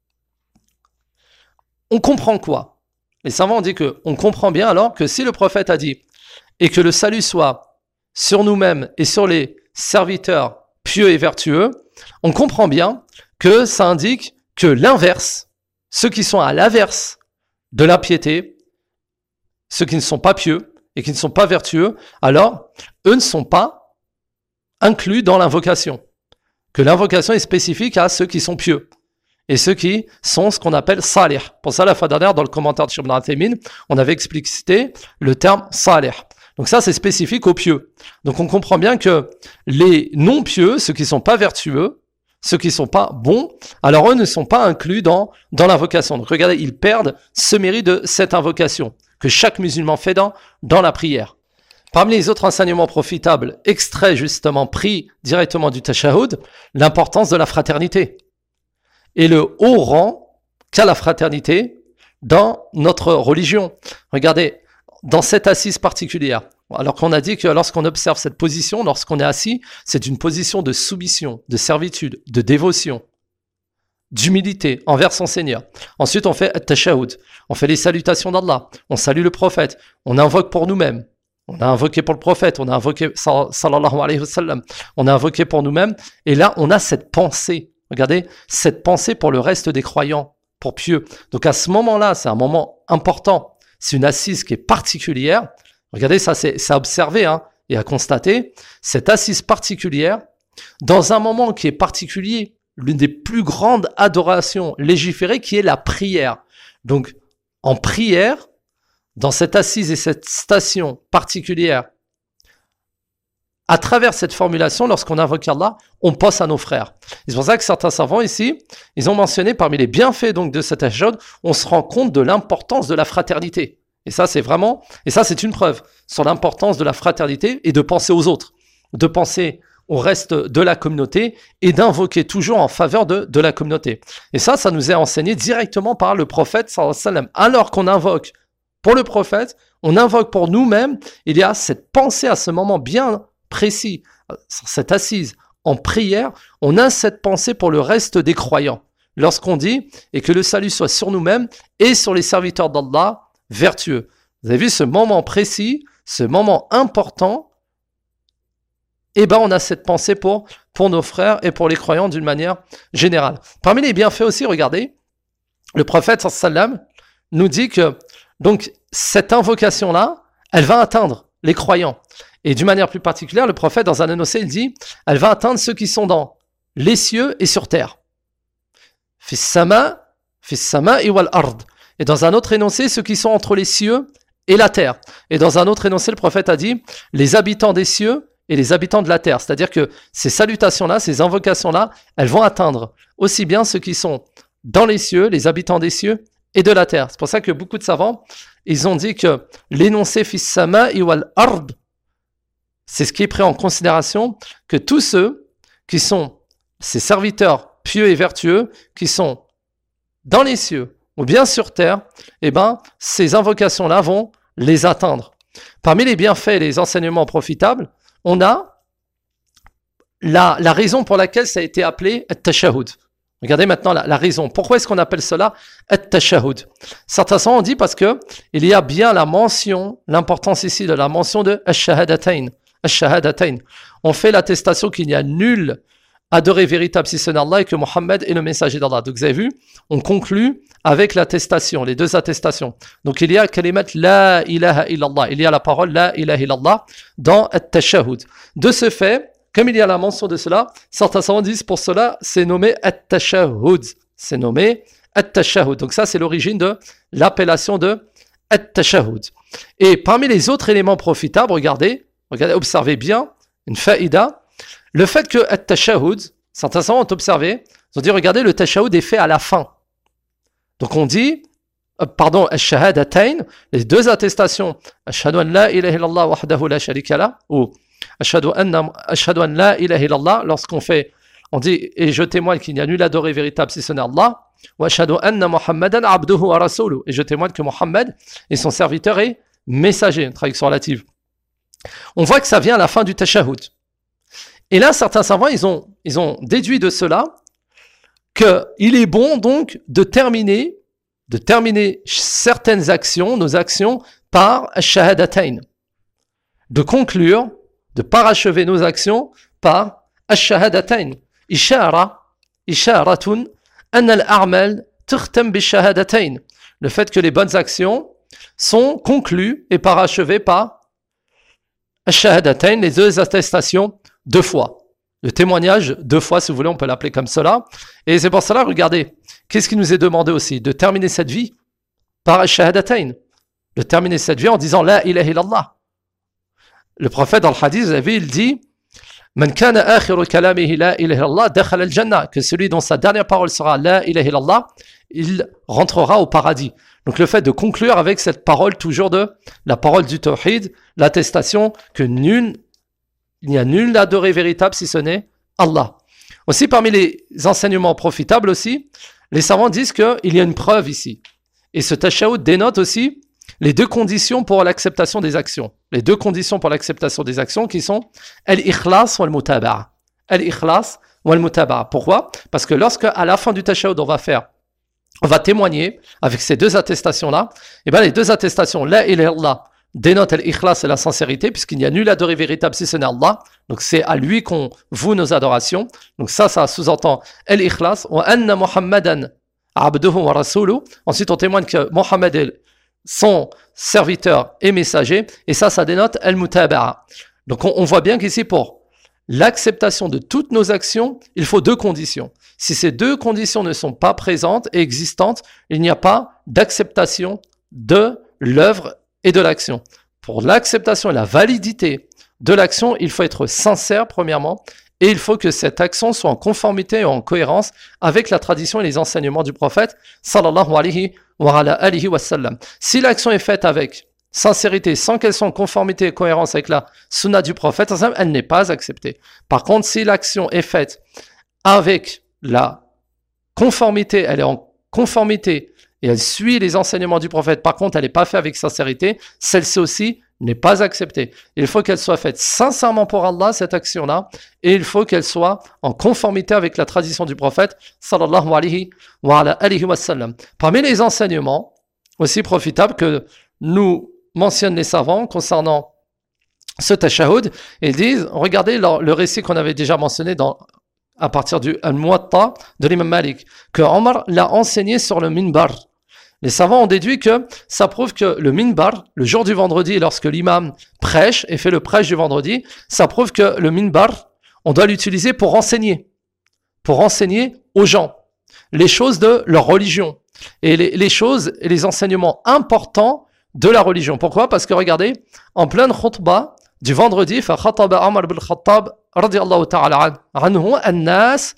on comprend quoi? Les savants ont dit que on comprend bien alors que si le prophète a dit et que le salut soit sur nous-mêmes et sur les serviteurs pieux et vertueux, on comprend bien que ça indique que l'inverse, ceux qui sont à l'inverse de la piété, ceux qui ne sont pas pieux et qui ne sont pas vertueux, alors eux ne sont pas inclus dans l'invocation. Que l'invocation est spécifique à ceux qui sont pieux et ceux qui sont ce qu'on appelle salih. Pour ça, la fois dernière, dans le commentaire de Cheikh Ibn Uthaymin, on avait explicité le terme salih. Donc ça, c'est spécifique aux pieux. Donc on comprend bien que les non-pieux, ceux qui ne sont pas vertueux, ceux qui ne sont pas bons, alors eux ne sont pas inclus dans, dans l'invocation. Donc regardez, ils perdent ce mérite de cette invocation que chaque musulman fait dans, dans la prière. Parmi les autres enseignements profitables, extraits justement pris directement du tashahhud, l'importance de la fraternité et le haut rang qu'a la fraternité dans notre religion. Regardez, dans cette assise particulière, alors qu'on a dit que lorsqu'on observe cette position, lorsqu'on est assis, c'est une position de soumission, de servitude, de dévotion, d'humilité envers son Seigneur. Ensuite, on fait at-tashahhud, on fait les salutations d'Allah, on salue le prophète, on invoque pour nous-mêmes, on a invoqué pour le prophète, on a invoqué sallallahu alayhi wa sallam, on a invoqué pour nous-mêmes, et là, on a cette pensée Regardez, cette pensée pour le reste des croyants, pour pieux. Donc à ce moment-là, c'est un moment important. C'est une assise qui est particulière. Regardez, ça c'est, c'est à observer hein, et à constater. Cette assise particulière, dans un moment qui est particulier, l'une des plus grandes adorations légiférées, qui est la prière. Donc, en prière, dans cette assise et cette station particulière, à travers cette formulation, lorsqu'on invoque Allah, on pense à nos frères. C'est pour ça que certains savants ici, ils ont mentionné parmi les bienfaits donc de cet ashhad, on se rend compte de l'importance de la fraternité. Et ça, c'est vraiment, et ça, c'est une preuve sur l'importance de la fraternité et de penser aux autres, de penser au reste de la communauté et d'invoquer toujours en faveur de, de la communauté. Et ça, ça nous est enseigné directement par le prophète sallallahu alayhi wa sallam. Alors qu'on invoque pour le prophète, on invoque pour nous-mêmes, il y a cette pensée à ce moment bien précis, cette assise en prière, on a cette pensée pour le reste des croyants. Lorsqu'on dit, et que le salut soit sur nous-mêmes et sur les serviteurs d'Allah vertueux. Vous avez vu ce moment précis, ce moment important, et ben on a cette pensée pour, pour nos frères et pour les croyants d'une manière générale. Parmi les bienfaits aussi, regardez, le prophète sallallahu alayhi wa sallam nous dit que donc cette invocation-là, elle va atteindre les croyants. Et d'une manière plus particulière, le prophète, dans un énoncé, il dit, elle va atteindre ceux qui sont dans les cieux et sur terre. Fis sama, fis sama et wal ard. Et dans un autre énoncé, ceux qui sont entre les cieux et la terre. Et dans un autre énoncé, le prophète a dit, les habitants des cieux et les habitants de la terre. C'est-à-dire que ces salutations-là, ces invocations-là, elles vont atteindre aussi bien ceux qui sont dans les cieux, les habitants des cieux et de la terre. C'est pour ça que beaucoup de savants, ils ont dit que l'énoncé fis sama et wal ard, c'est ce qui est pris en considération, que tous ceux qui sont ces serviteurs pieux et vertueux, qui sont dans les cieux ou bien sur terre, eh ben, ces invocations-là vont les atteindre. Parmi les bienfaits et les enseignements profitables, on a la, la raison pour laquelle ça a été appelé at-tashahhud. Regardez maintenant la, la raison. Pourquoi est-ce qu'on appelle cela at-tashahhud? Certains savants ont dit parce que il y a bien la mention, l'importance ici de la mention de ash-shahadatayn. Ash-shahadatayn. On fait l'attestation qu'il n'y a nul adoré véritable si ce n'est Allah et que Mohammed est le messager d'Allah. Donc vous avez vu, on conclut avec l'attestation, les deux attestations. Donc il y a kalimat la ilaha illallah, il y a la parole la ilaha illallah dans at-tashahhud. De ce fait, comme il y a la mention de cela, certains savants disent pour cela, c'est nommé at-tashahhud. C'est nommé at-tashahhud. Donc ça, c'est l'origine de l'appellation de at-tashahhud. Et parmi les autres éléments profitables, regardez, regardez, observez bien, une faïda, le fait que at-tashahhud, certains savants ont observé, ils ont dit, regardez, le tashahhud est fait à la fin. Donc on dit, euh, pardon, ash-shahadatayn, les deux attestations, ashhadu an la ilaha illallah wahdahu la sharika lah, ou ashhadu anna ashhadu an la ilaha illallah, lorsqu'on fait, on dit, et je témoigne qu'il n'y a nul adoré véritable si ce n'est Allah, wa ashhadu anna Muhammadan abduhu wa rasuluhu, et je témoigne que Mohammed est son serviteur et messager, une traduction relative. On voit que ça vient à la fin du tashahhud. Et là, certains savants, ils ont, ils ont déduit de cela qu'il est bon donc de terminer, de terminer certaines actions, nos actions, par ash-shahadatayn. De conclure, de parachever nos actions par ash-shahadatayn. Ishara, isharatun, anna al-a'mal tukhtam bi-shahadatayn. Le fait que les bonnes actions sont conclues et parachevées par ash-shahadatayn, les deux attestations deux fois. Le témoignage, deux fois, si vous voulez, on peut l'appeler comme cela. Et c'est pour cela, regardez, qu'est-ce qui nous est demandé aussi? De terminer cette vie par ash-shahadatayn. De terminer cette vie en disant la ilaha illallah. Le prophète, dans le hadith, vous avez, il dit Man kana akhiru kalamihi la ilaha illallah dakhala al-jannah, que celui dont sa dernière parole sera la ilaha illallah, il rentrera au paradis. Donc le fait de conclure avec cette parole toujours de la parole du tawhid, l'attestation que nul il n'y a nul adoré véritable si ce n'est Allah. Aussi, parmi les enseignements profitables aussi, les savants disent qu'il y a une preuve ici. Et ce tashahhud dénote aussi les deux conditions pour l'acceptation des actions. Les deux conditions pour l'acceptation des actions qui sont al-ikhlas wa al-mutaba'a. Al-ikhlas wa al-mutaba'a. Pourquoi? Parce que lorsque, à la fin du tashahhud, on va faire, on va témoigner avec ces deux attestations-là, et bien les deux attestations, la ilaha illallah, dénote l'ikhlas et la sincérité, puisqu'il n'y a nul adoré véritable si ce n'est Allah. Donc c'est à lui qu'on voue nos adorations. Donc ça, ça sous-entend l'ikhlas. Wa anna Muhammadan abduhu wa rasuluhu. Ensuite, on témoigne que Mohammed est son serviteur et messager. Et ça, ça dénote al-mutaba'a. Donc on, on voit bien qu'ici, pour l'acceptation de toutes nos actions, il faut deux conditions. Si ces deux conditions ne sont pas présentes et existantes, il n'y a pas d'acceptation de l'œuvre et de l'action. Pour l'acceptation et la validité de l'action, il faut être sincère premièrement, et il faut que cette action soit en conformité et en cohérence avec la tradition et les enseignements du prophète sallallahu alayhi wa ala alihi wa sallam. Si l'action est faite avec sincérité, sans qu'elle soit en conformité et cohérence avec la sunna du prophète, elle n'est pas acceptée. Par contre, si l'action est faite avec la conformité, elle est en conformité et elle suit les enseignements du prophète, par contre, elle n'est pas faite avec sincérité, celle-ci aussi n'est pas acceptée. Il faut qu'elle soit faite sincèrement pour Allah, cette action-là, et il faut qu'elle soit en conformité avec la tradition du prophète, sallallahu alayhi wa ala alihi wa sallam. Parmi les enseignements aussi profitables que nous mentionnent les savants concernant ce tashahhud, ils disent, regardez le, le récit qu'on avait déjà mentionné dans, à partir du Al-Muwatta de l'imam Malik, que Omar l'a enseigné sur le minbar. Les savants ont déduit que ça prouve que le minbar, le jour du vendredi, lorsque l'imam prêche et fait le prêche du vendredi, ça prouve que le minbar, on doit l'utiliser pour enseigner, pour enseigner aux gens les choses de leur religion et les, les choses et les enseignements importants de la religion. Pourquoi? Parce que regardez, en pleine khutbah du vendredi, fa khataba Omar ibn Khattab radiyallahu ta'ala anhu an-nas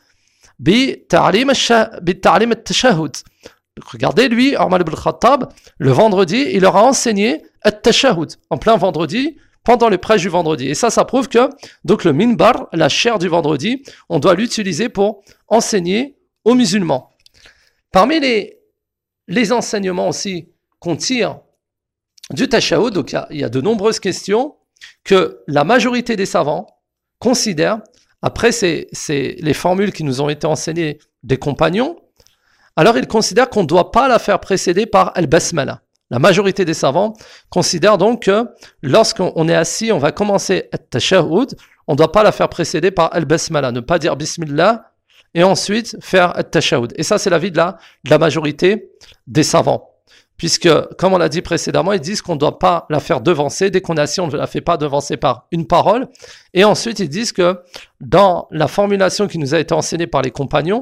bi ta'lim at-tashahhud. Regardez, lui, Omar ibn Khattab, le vendredi, il leur a enseigné at-tashahhud, en plein vendredi, pendant le prêche du vendredi. Et ça, ça prouve que donc le minbar, la chair du vendredi, on doit l'utiliser pour enseigner aux musulmans. Parmi les, les enseignements aussi qu'on tire du tashahhud, donc il y a, il y a de nombreuses questions que la majorité des savants considèrent, après c'est, c'est les formules qui nous ont été enseignées des compagnons, alors ils considèrent qu'on ne doit pas la faire précéder par al-basmala. La majorité des savants considèrent donc que lorsqu'on est assis, on va commencer at-tashahhud, on ne doit pas la faire précéder par al-basmala, ne pas dire bismillah et ensuite faire at-tashahhud. Et ça, c'est l'avis de la, de la majorité des savants. Puisque, comme on l'a dit précédemment, ils disent qu'on ne doit pas la faire devancer. Dès qu'on est assis, on ne la fait pas devancer par une parole. Et ensuite, ils disent que dans la formulation qui nous a été enseignée par les compagnons,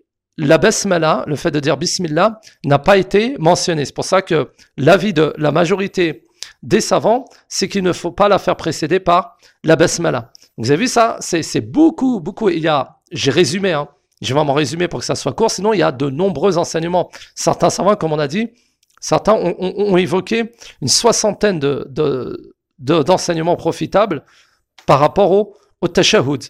la basmala, le fait de dire bismillah, n'a pas été mentionné. C'est pour ça que l'avis de la majorité des savants, c'est qu'il ne faut pas la faire précéder par la basmala. Vous avez vu ça? C'est, c'est beaucoup, beaucoup. Il y a, j'ai résumé, hein. Je vais m'en résumer pour que ça soit court. Sinon, il y a de nombreux enseignements. Certains savants, comme on a dit, certains ont, ont, ont évoqué une soixantaine de, de, de, d'enseignements profitables par rapport au, au tashahhud.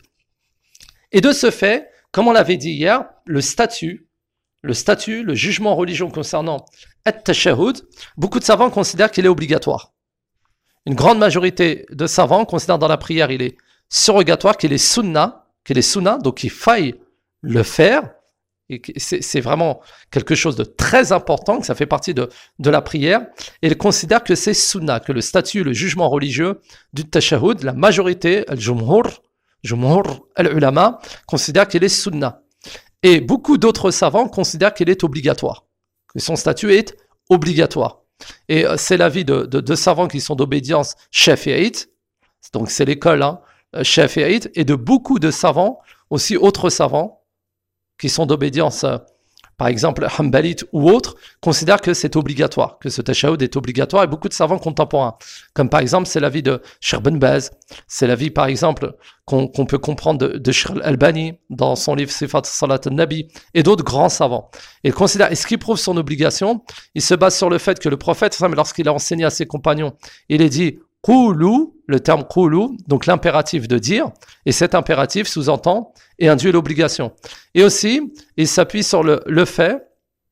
Et de ce fait, comme on l'avait dit hier, le statut, le statut, le jugement religieux concernant at-tashahhud, beaucoup de savants considèrent qu'il est obligatoire. Une grande majorité de savants considèrent dans la prière il est surrogatoire, qu'il est sunna, qu'il est sunna, donc il faille le faire. Et c'est, c'est vraiment quelque chose de très important, que ça fait partie de, de la prière. Et ils considèrent que c'est sunna, que le statut, le jugement religieux du tashahhud, la majorité, al-jumhur, Jumhur al-ulama, considère qu'il est sunna. Et beaucoup d'autres savants considèrent qu'il est obligatoire, que son statut est obligatoire. Et c'est l'avis de, de, de savants qui sont d'obédience shafi'ite, donc c'est l'école hein, shafi'ite, et de beaucoup de savants, aussi autres savants, qui sont d'obédience, euh, par exemple hanbalite ou autres, considèrent que c'est obligatoire, que ce tashahhud est obligatoire, et beaucoup de savants contemporains, comme par exemple c'est l'avis de Sheikh Ben Baz, c'est l'avis par exemple qu'on, qu'on peut comprendre de, de Sheikh Al-Albani dans son livre Sifat Salat al-Nabi, et d'autres grands savants. Ils considèrent, et ce qui prouve son obligation, il se base sur le fait que le prophète, lorsqu'il a enseigné à ses compagnons, il a dit « Qulu », le terme « Qulu », donc l'impératif de dire, et cet impératif sous-entend et induit l'obligation. Et aussi, il s'appuie sur le, le fait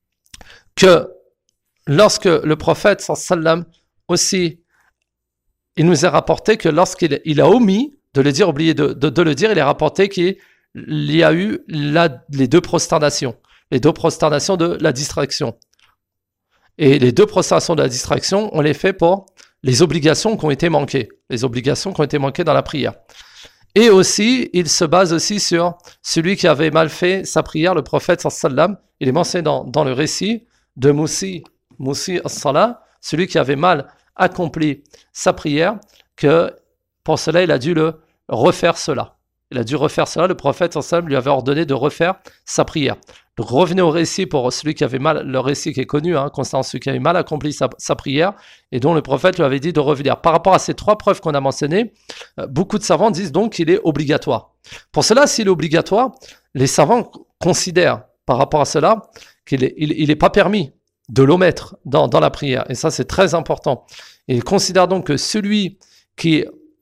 que lorsque le prophète, sallam, aussi, il nous est rapporté que lorsqu'il il a omis de le dire, oublié de, de, de le dire, il est rapporté qu'il y a eu la, les deux prosternations, les deux prosternations de la distraction. Et les deux prosternations de la distraction, on les fait pour les obligations qui ont été manquées, les obligations qui ont été manquées dans la prière. Et aussi, il se base aussi sur celui qui avait mal fait sa prière, le prophète sallam. Il est mentionné dans, dans le récit de Moussi, Moussi as-Salah, celui qui avait mal accompli sa prière, que pour cela, il a dû le refaire cela. Il a dû refaire cela. Le prophète sallam lui avait ordonné de refaire sa prière. Donc revenez au récit pour celui qui avait mal, le récit qui est connu, hein, concernant celui qui avait mal accompli sa, sa prière, et dont le prophète lui avait dit de revenir. Par rapport à ces trois preuves qu'on a mentionnées, euh, beaucoup de savants disent donc qu'il est obligatoire. Pour cela, s'il est obligatoire, les savants considèrent, par rapport à cela, qu'il n'est il, il est pas permis de l'omettre dans, dans la prière. Et ça, c'est très important. Et ils considèrent donc que celui qui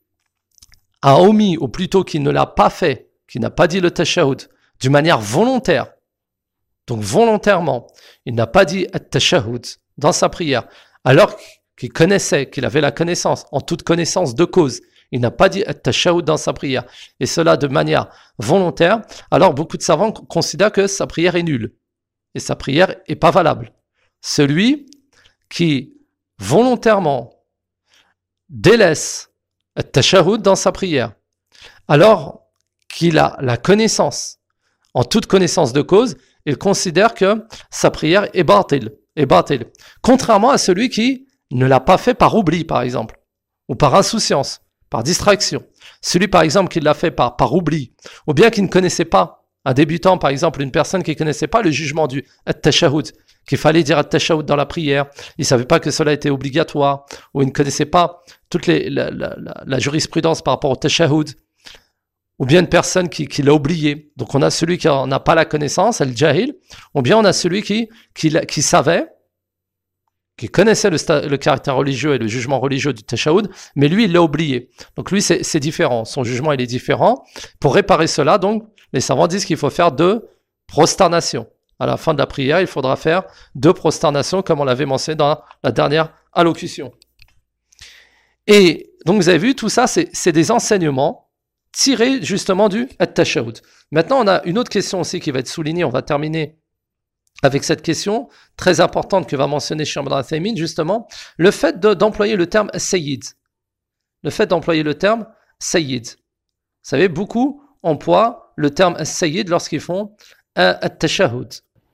a omis, ou plutôt qui ne l'a pas fait, qui n'a pas dit le tashahhud, d'une manière volontaire, donc volontairement, il n'a pas dit at-tashahhud dans sa prière, alors qu'il connaissait, qu'il avait la connaissance, en toute connaissance de cause, il n'a pas dit at-tashahhud dans sa prière, et cela de manière volontaire, alors beaucoup de savants considèrent que sa prière est nulle, et sa prière est pas valable. Celui qui volontairement délaisse at-tashahhud dans sa prière, alors qu'il a la connaissance, en toute connaissance de cause, il considère que sa prière est batil, est batil. Contrairement à celui qui ne l'a pas fait par oubli, par exemple, ou par insouciance, par distraction. Celui, par exemple, qui l'a fait par, par oubli, ou bien qui ne connaissait pas, un débutant, par exemple, une personne qui ne connaissait pas le jugement du at-tashahhud, qu'il fallait dire at-tashahhud dans la prière, il ne savait pas que cela était obligatoire, ou il ne connaissait pas toute les, la, la, la, la jurisprudence par rapport au tashahhud, ou bien une personne qui, qui l'a oublié. Donc on a celui qui n'a pas la connaissance, el jahil, ou bien on a celui qui, qui, qui savait, qui connaissait le, le caractère religieux et le jugement religieux du tashahhud, mais lui il l'a oublié. Donc lui c'est, c'est différent, son jugement il est différent. Pour réparer cela, donc les savants disent qu'il faut faire deux prosternations. À la fin de la prière, il faudra faire deux prosternations comme on l'avait mentionné dans la dernière allocution. Et donc vous avez vu, tout ça c'est, c'est des enseignements tiré justement du at-tashahhud. Maintenant, on a une autre question aussi qui va être soulignée. On va terminer avec cette question très importante que va mentionner Cheikh Ibn Uthaymin, justement, le fait de, d'employer le terme sayyid. Le fait d'employer le terme sayyid. Vous savez, beaucoup emploient le terme sayyid lorsqu'ils font at-tashahhud.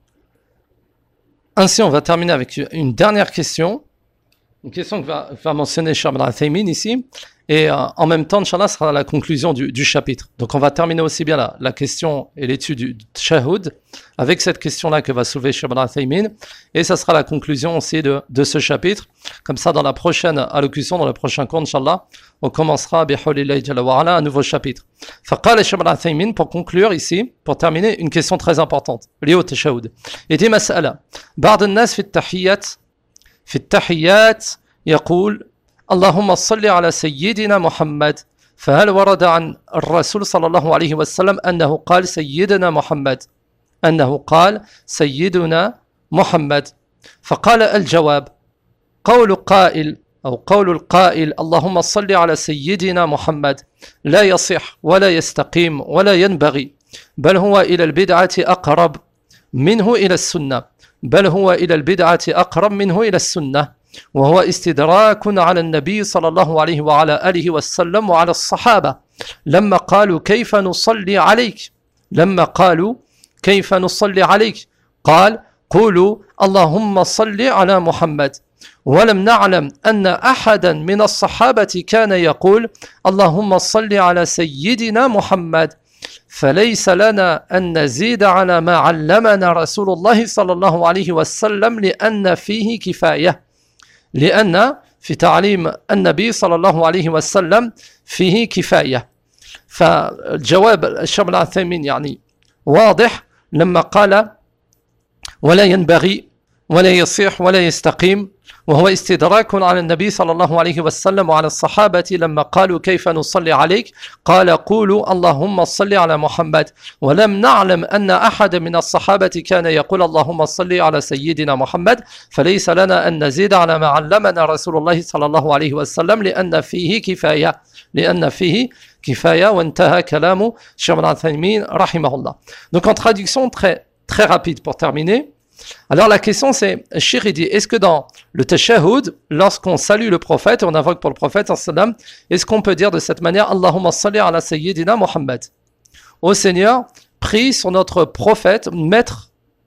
Ainsi, on va terminer avec une dernière question. Une question que va, va mentionner Cheikh Ibn Uthaymin ici. Et euh, en même temps, Inch'Allah, sera la conclusion du, du chapitre. Donc on va terminer aussi bien la, la question et l'étude du tashahhud avec cette question-là que va soulever Cheikh Ibn Uthaymin. Et ça sera la conclusion aussi de, de ce chapitre. Comme ça, dans la prochaine allocution, dans le prochain cours, Inch'Allah, on commencera bihawlillahi jalla wa ala, un nouveau chapitre. Faqala Cheikh Ibn Uthaymin, pour conclure ici, pour terminer, une question très importante liée au tashahhud. Il dit mas'ala. Ba'd an-nas fi at-tahiyyat fi at-tahiyyat يقول اللهم صل على سيدنا محمد فهل ورد عن الرسول صلى الله عليه وسلم أنه قال سيدنا محمد أنه قال سيدنا محمد فقال الجواب قول قائل أو قول القائل اللهم صل على سيدنا محمد لا يصح ولا يستقيم ولا ينبغي بل هو إلى البدعة أقرب منه إلى السنة بل هو إلى البدعة أقرب منه إلى السنة وهو استدراك على النبي صلى الله عليه وعلى آله وسلم وعلى الصحابة لما قالوا كيف نصلي عليك لما قالوا كيف نصلي عليك قال قولوا اللهم صل على محمد ولم نعلم أن أحدا من الصحابة كان يقول اللهم صل على سيدنا محمد فليس لنا أن نزيد على ما علمنا رسول الله صلى الله عليه وسلم لأن فيه كفاية لأن في تعليم النبي صلى الله عليه وسلم فيه كفاية. فالجواب الشيخ ابن عثيمين يعني واضح لما قال ولا ينبغي ولا يصيح ولا يستقيم وهو استدراك على النبي صلى الله عليه وسلم وعلى الصحابة لما قالوا كيف نصلي عليك قال قولوا اللهم صل على محمد ولم نعلم أن أحد من الصحابة كان يقول اللهم صل على سيدنا محمد فليس لنا أن نزيد على ما علمنا رسول الله صلى الله عليه وسلم لأن فيه كفاية لأن فيه كفاية وانتهى كلام الشيخ ابن عثيمين رحمه الله. Donc en traduction très, très rapide pour terminer, Alors la question c'est, Cheikh il dit, est-ce que dans le tashahhud, lorsqu'on salue le prophète et on invoque pour le prophète, est-ce qu'on peut dire de cette manière, Allahumma salli ala sayyidina Muhammad? Ô Seigneur, prie sur notre prophète, maître,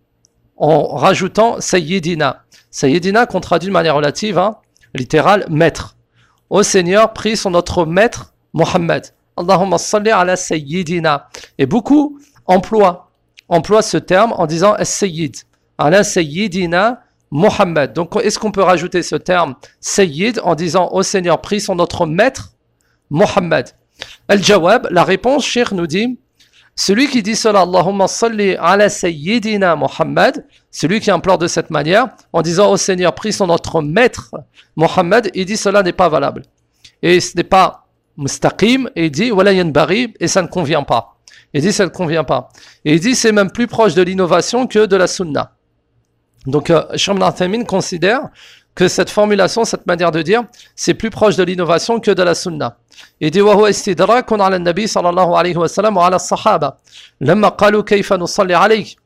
en rajoutant sayyidina. Sayyidina qu'on traduit de manière relative, hein, littérale, maître. Ô Seigneur, prie sur notre maître Muhammad. Allahumma salli ala sayyidina. Et beaucoup emploient, emploient ce terme en disant as-sayyid. Ala sayyidina Muhammad. Donc, est-ce qu'on peut rajouter ce terme sayyid en disant ô Seigneur, prie sur notre maître Muhammad? Al-Jawab, la réponse, Cheikh nous dit, celui qui dit cela, Allahumma salli ala sayyidina Muhammad, celui qui implore de cette manière, en disant ô Seigneur, prie sur notre maître Muhammad, il dit cela n'est pas valable. Et ce n'est pas mustaqim, et il dit wala yanbaghi, et ça ne convient pas. Il dit ça ne convient pas. Et il dit c'est même plus proche de l'innovation que de la sunna. Donc, euh, Cheikh Ibn Uthaymin considère que cette formulation, cette manière de dire, c'est plus proche de l'innovation que de la sunna. Il dit وهو استدراك على النبي صلى الله عليه وسلم وعلى الصحابة لما قالوا كيف نصلي عليك.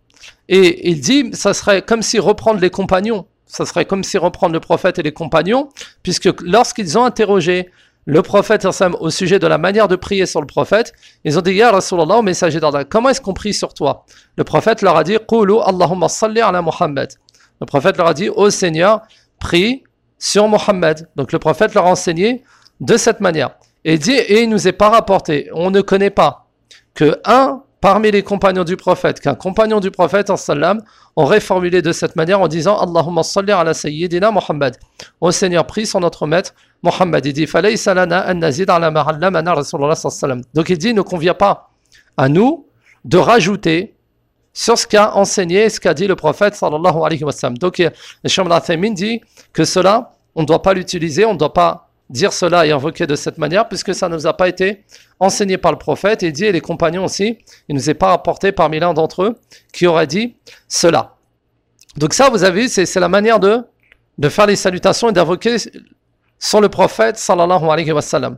Et il dit, ça serait comme si reprendre les compagnons, ça serait comme si reprendre le prophète et les compagnons, puisque lorsqu'ils ont interrogé le prophète au sujet de la manière de prier sur le prophète, ils ont dit Ya Rasulallah, au messager d'Allah, comment est-ce qu'on prie sur toi? Le prophète leur a dit Qulu Allahumma salli ala Muhammad. Le prophète leur a dit ô Seigneur, prie sur Muhammad. Donc le prophète leur a enseigné de cette manière. Et il dit, et il nous est pas rapporté, on ne connaît pas que un parmi les compagnons du prophète, qu'un compagnon du prophète en sallam aurait formulé de cette manière en disant Allahumma salli ala sayyidina Muhammad. Ô Seigneur, prie sur notre maître Muhammad. Il dit falaysa lana an nazid ala ma allamana Rasulullah sallallahu alayhi wa sallam. Donc il dit, il ne convient pas à nous de rajouter sur ce qu'a enseigné, ce qu'a dit le prophète sallallahu alayhi wa sallam. Donc le Cheikh Ibn Uthaymin dit que cela, on ne doit pas l'utiliser, on ne doit pas dire cela et invoquer de cette manière, puisque ça ne nous a pas été enseigné par le prophète. Et il dit, et les compagnons aussi, il ne nous est pas rapporté parmi l'un d'entre eux qui aurait dit cela. Donc ça, vous avez vu, c'est, c'est la manière de, de faire les salutations et d'invoquer sur le prophète sallallahu alayhi wa sallam.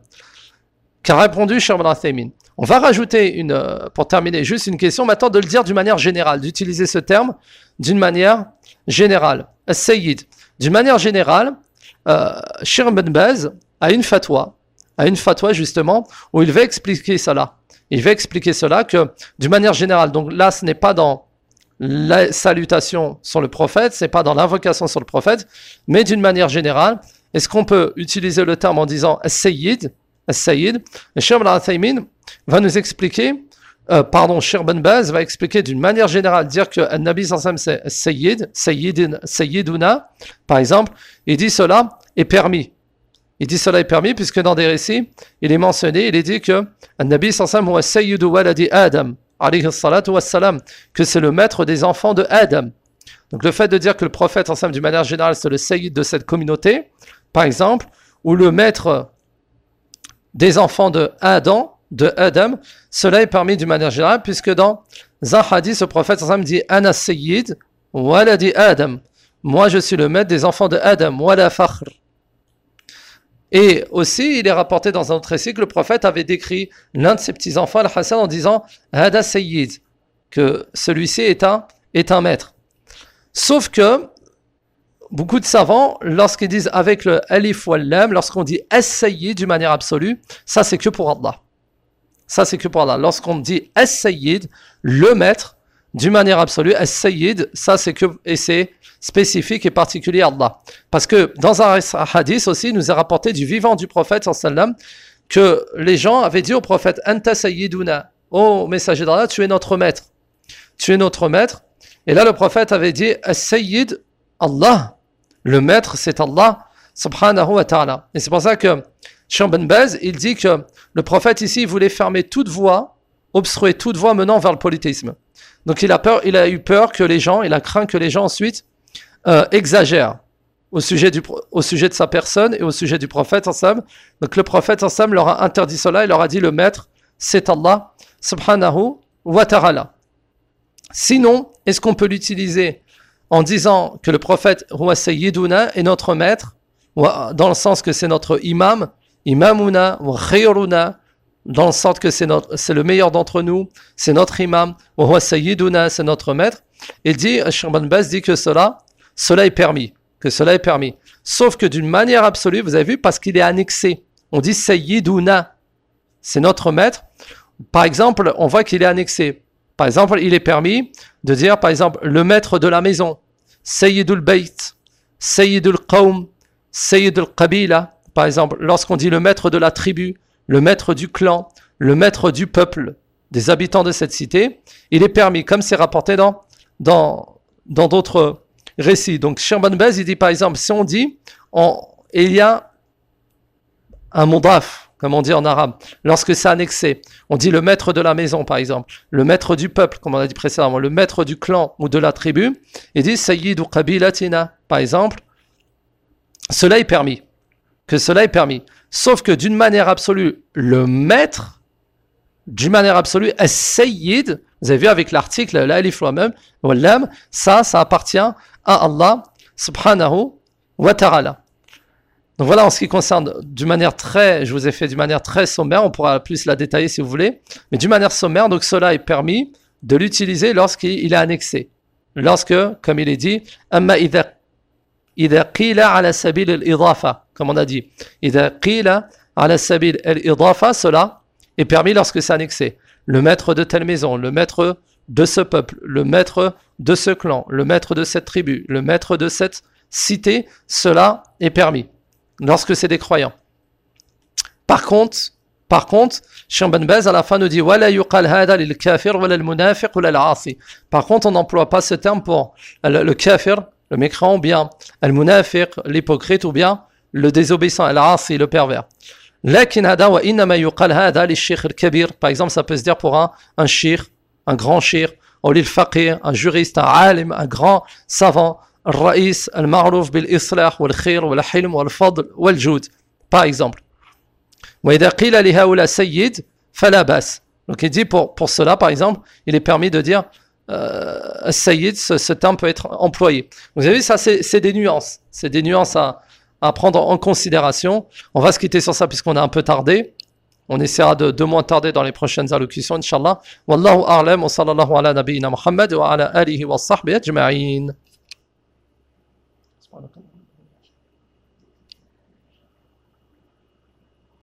Qu'a répondu Cheikh Ibn Uthaymin. On va rajouter, une, pour terminer, juste une question maintenant, de le dire d'une manière générale, d'utiliser ce terme d'une manière générale. As-Sayyid. D'une manière générale, euh, Cheikh Ibn Baz a une fatwa, a une fatwa justement, où il va expliquer cela. Il va expliquer cela que, d'une manière générale, donc là, ce n'est pas dans la salutation sur le prophète, ce n'est pas dans l'invocation sur le prophète, mais d'une manière générale, est-ce qu'on peut utiliser le terme en disant As-Sayyid, As-Sayyid, et Cheikh Ibn Uthaymin va nous expliquer, euh, pardon, Cheikh Ibn Baz va expliquer d'une manière générale, dire que un Nabi sallallahu alayhi wa sallam c'est Sayyid, Sayyidin, Sayyiduna, par exemple, il dit cela est permis. Il dit cela est permis puisque dans des récits, il est mentionné, il est dit que un Nabi sallallahu alayhi wa sallam Sayyidu waladi Adam, alayhi salatu wassalam, que c'est le maître des enfants de Adam. Donc le fait de dire que le prophète, ensemble, d'une manière générale, c'est le Sayyid de cette communauté, par exemple, ou le maître des enfants de Adam, de Adam, cela est permis d'une manière générale, puisque dans un hadith, le prophète ensemble dit Ana Sayyid, waladi Adam. Moi, je suis le maître des enfants de Adam, wala fakhr. Et aussi, il est rapporté dans un autre récit que le prophète avait décrit l'un de ses petits-enfants, Al-Hassan, en disant Hada Sayyid, que celui-ci est un, est un maître. Sauf que beaucoup de savants, lorsqu'ils disent avec le alif ou lam, lorsqu'on dit as-sayyid d'une manière absolue, ça c'est que pour Allah. Ça c'est que pour Allah. Lorsqu'on dit as-sayyid, le maître, d'une manière absolue, as-sayyid, ça c'est que, et c'est spécifique et particulier à Allah. Parce que dans un hadith aussi, il nous est rapporté du vivant du prophète sallallahu alayhi wa sallam que les gens avaient dit au prophète Anta sayyiduna, ô messager d'Allah, tu es notre maître. Tu es notre maître. Et là le prophète avait dit as-sayyid Allah. Le maître, c'est Allah, subhanahu wa ta'ala. Et c'est pour ça que Cheikh Ibn Baz, il dit que le prophète ici, il voulait fermer toute voie, obstruer toute voie menant vers le polythéisme. Donc il a peur, il a eu peur que les gens, il a craint que les gens ensuite euh, exagèrent au sujet, du, au sujet de sa personne et au sujet du prophète ensemble. Donc le prophète ensemble leur a interdit cela, il leur a dit le maître, c'est Allah, subhanahu wa ta'ala. Sinon, est-ce qu'on peut l'utiliser en disant que le prophète Huwa Sayyiduna est notre maître, dans le sens que c'est notre imam, imamuna wa khayruna, dans le sens que c'est, notre, c'est le meilleur d'entre nous, c'est notre imam, Huwa Sayyiduna, c'est notre maître. il dit, Cheikh Ibn Baz dit que cela, cela est permis, que cela est permis. Sauf que d'une manière absolue, vous avez vu, parce qu'il est annexé. On dit Sayyiduna, c'est notre maître. Par exemple, on voit qu'il est annexé. Par exemple, il est permis de dire, par exemple, le maître de la maison, Sayyidul Bayt, Sayyidul Qawm, Sayyidul Qabila. Par exemple, lorsqu'on dit le maître de la tribu, le maître du clan, le maître du peuple, des habitants de cette cité, il est permis, comme c'est rapporté dans dans dans d'autres récits. Donc, Cheikh Ibn Baz, il dit par exemple, si on dit, on, il y a un mudaf, comme on dit en arabe, lorsque c'est annexé, on dit le maître de la maison, par exemple, le maître du peuple, comme on a dit précédemment, le maître du clan ou de la tribu, il dit Sayyidu Qabilatina, par exemple, cela est permis, que cela est permis. Sauf que d'une manière absolue, le maître, d'une manière absolue, as-sayyid, vous avez vu avec l'article, l'alif wa lam, wa lam, ça, ça appartient à Allah, subhanahu wa ta'ala. Donc voilà, en ce qui concerne, d'une manière très, je vous ai fait d'une manière très sommaire, on pourra plus la détailler si vous voulez, mais d'une manière sommaire, donc cela est permis de l'utiliser lorsqu'il est annexé. Lorsque, comme il est dit, amma idha إذا قيل على سبيل الإضافة, comme on a dit, إذا قيل على سبيل الإضافة, cela est permis lorsque c'est annexé. Le maître de telle maison, le maître de ce peuple, le maître de ce clan, le maître de cette tribu, le maître de cette cité, cela est permis lorsque c'est des croyants. Par contre, par contre, Cheikh Ibn Baz à la fin nous dit ولا يقال هذا للكافر ولا المنافق ولا العاصي. Par contre, on n'emploie pas ce terme pour le, le kafir, le mécréant, ou bien al-munafiq, l'hypocrite, ou bien le désobéissant, al-asi, le pervers. لكن هذا وإنما يقال هذا للشيخ الكبير. Par exemple, ça peut se dire pour un, un shir, un grand shir, ou للفقيه, un juriste, un alim, un grand savant, الرئيس المعروف بالإصلاح والخير والحلم والفضل والجود. Par exemple. وإذا قيل لهؤلاء سيد فلا بأس. Donc il dit pour, pour cela, par exemple, il est permis de dire Euh, Sayyid, ce, ce terme peut être employé. Vous avez vu, ça c'est, c'est des nuances. C'est des nuances à, à prendre en considération. On va se quitter sur ça puisqu'on a un peu tardé. On essaiera de, de moins tarder dans les prochaines allocutions, Inch'Allah. Wallahu a'lam wa sallallahu ala nabiyyina Muhammad wa ala alihi wa sahbihi ajma'in.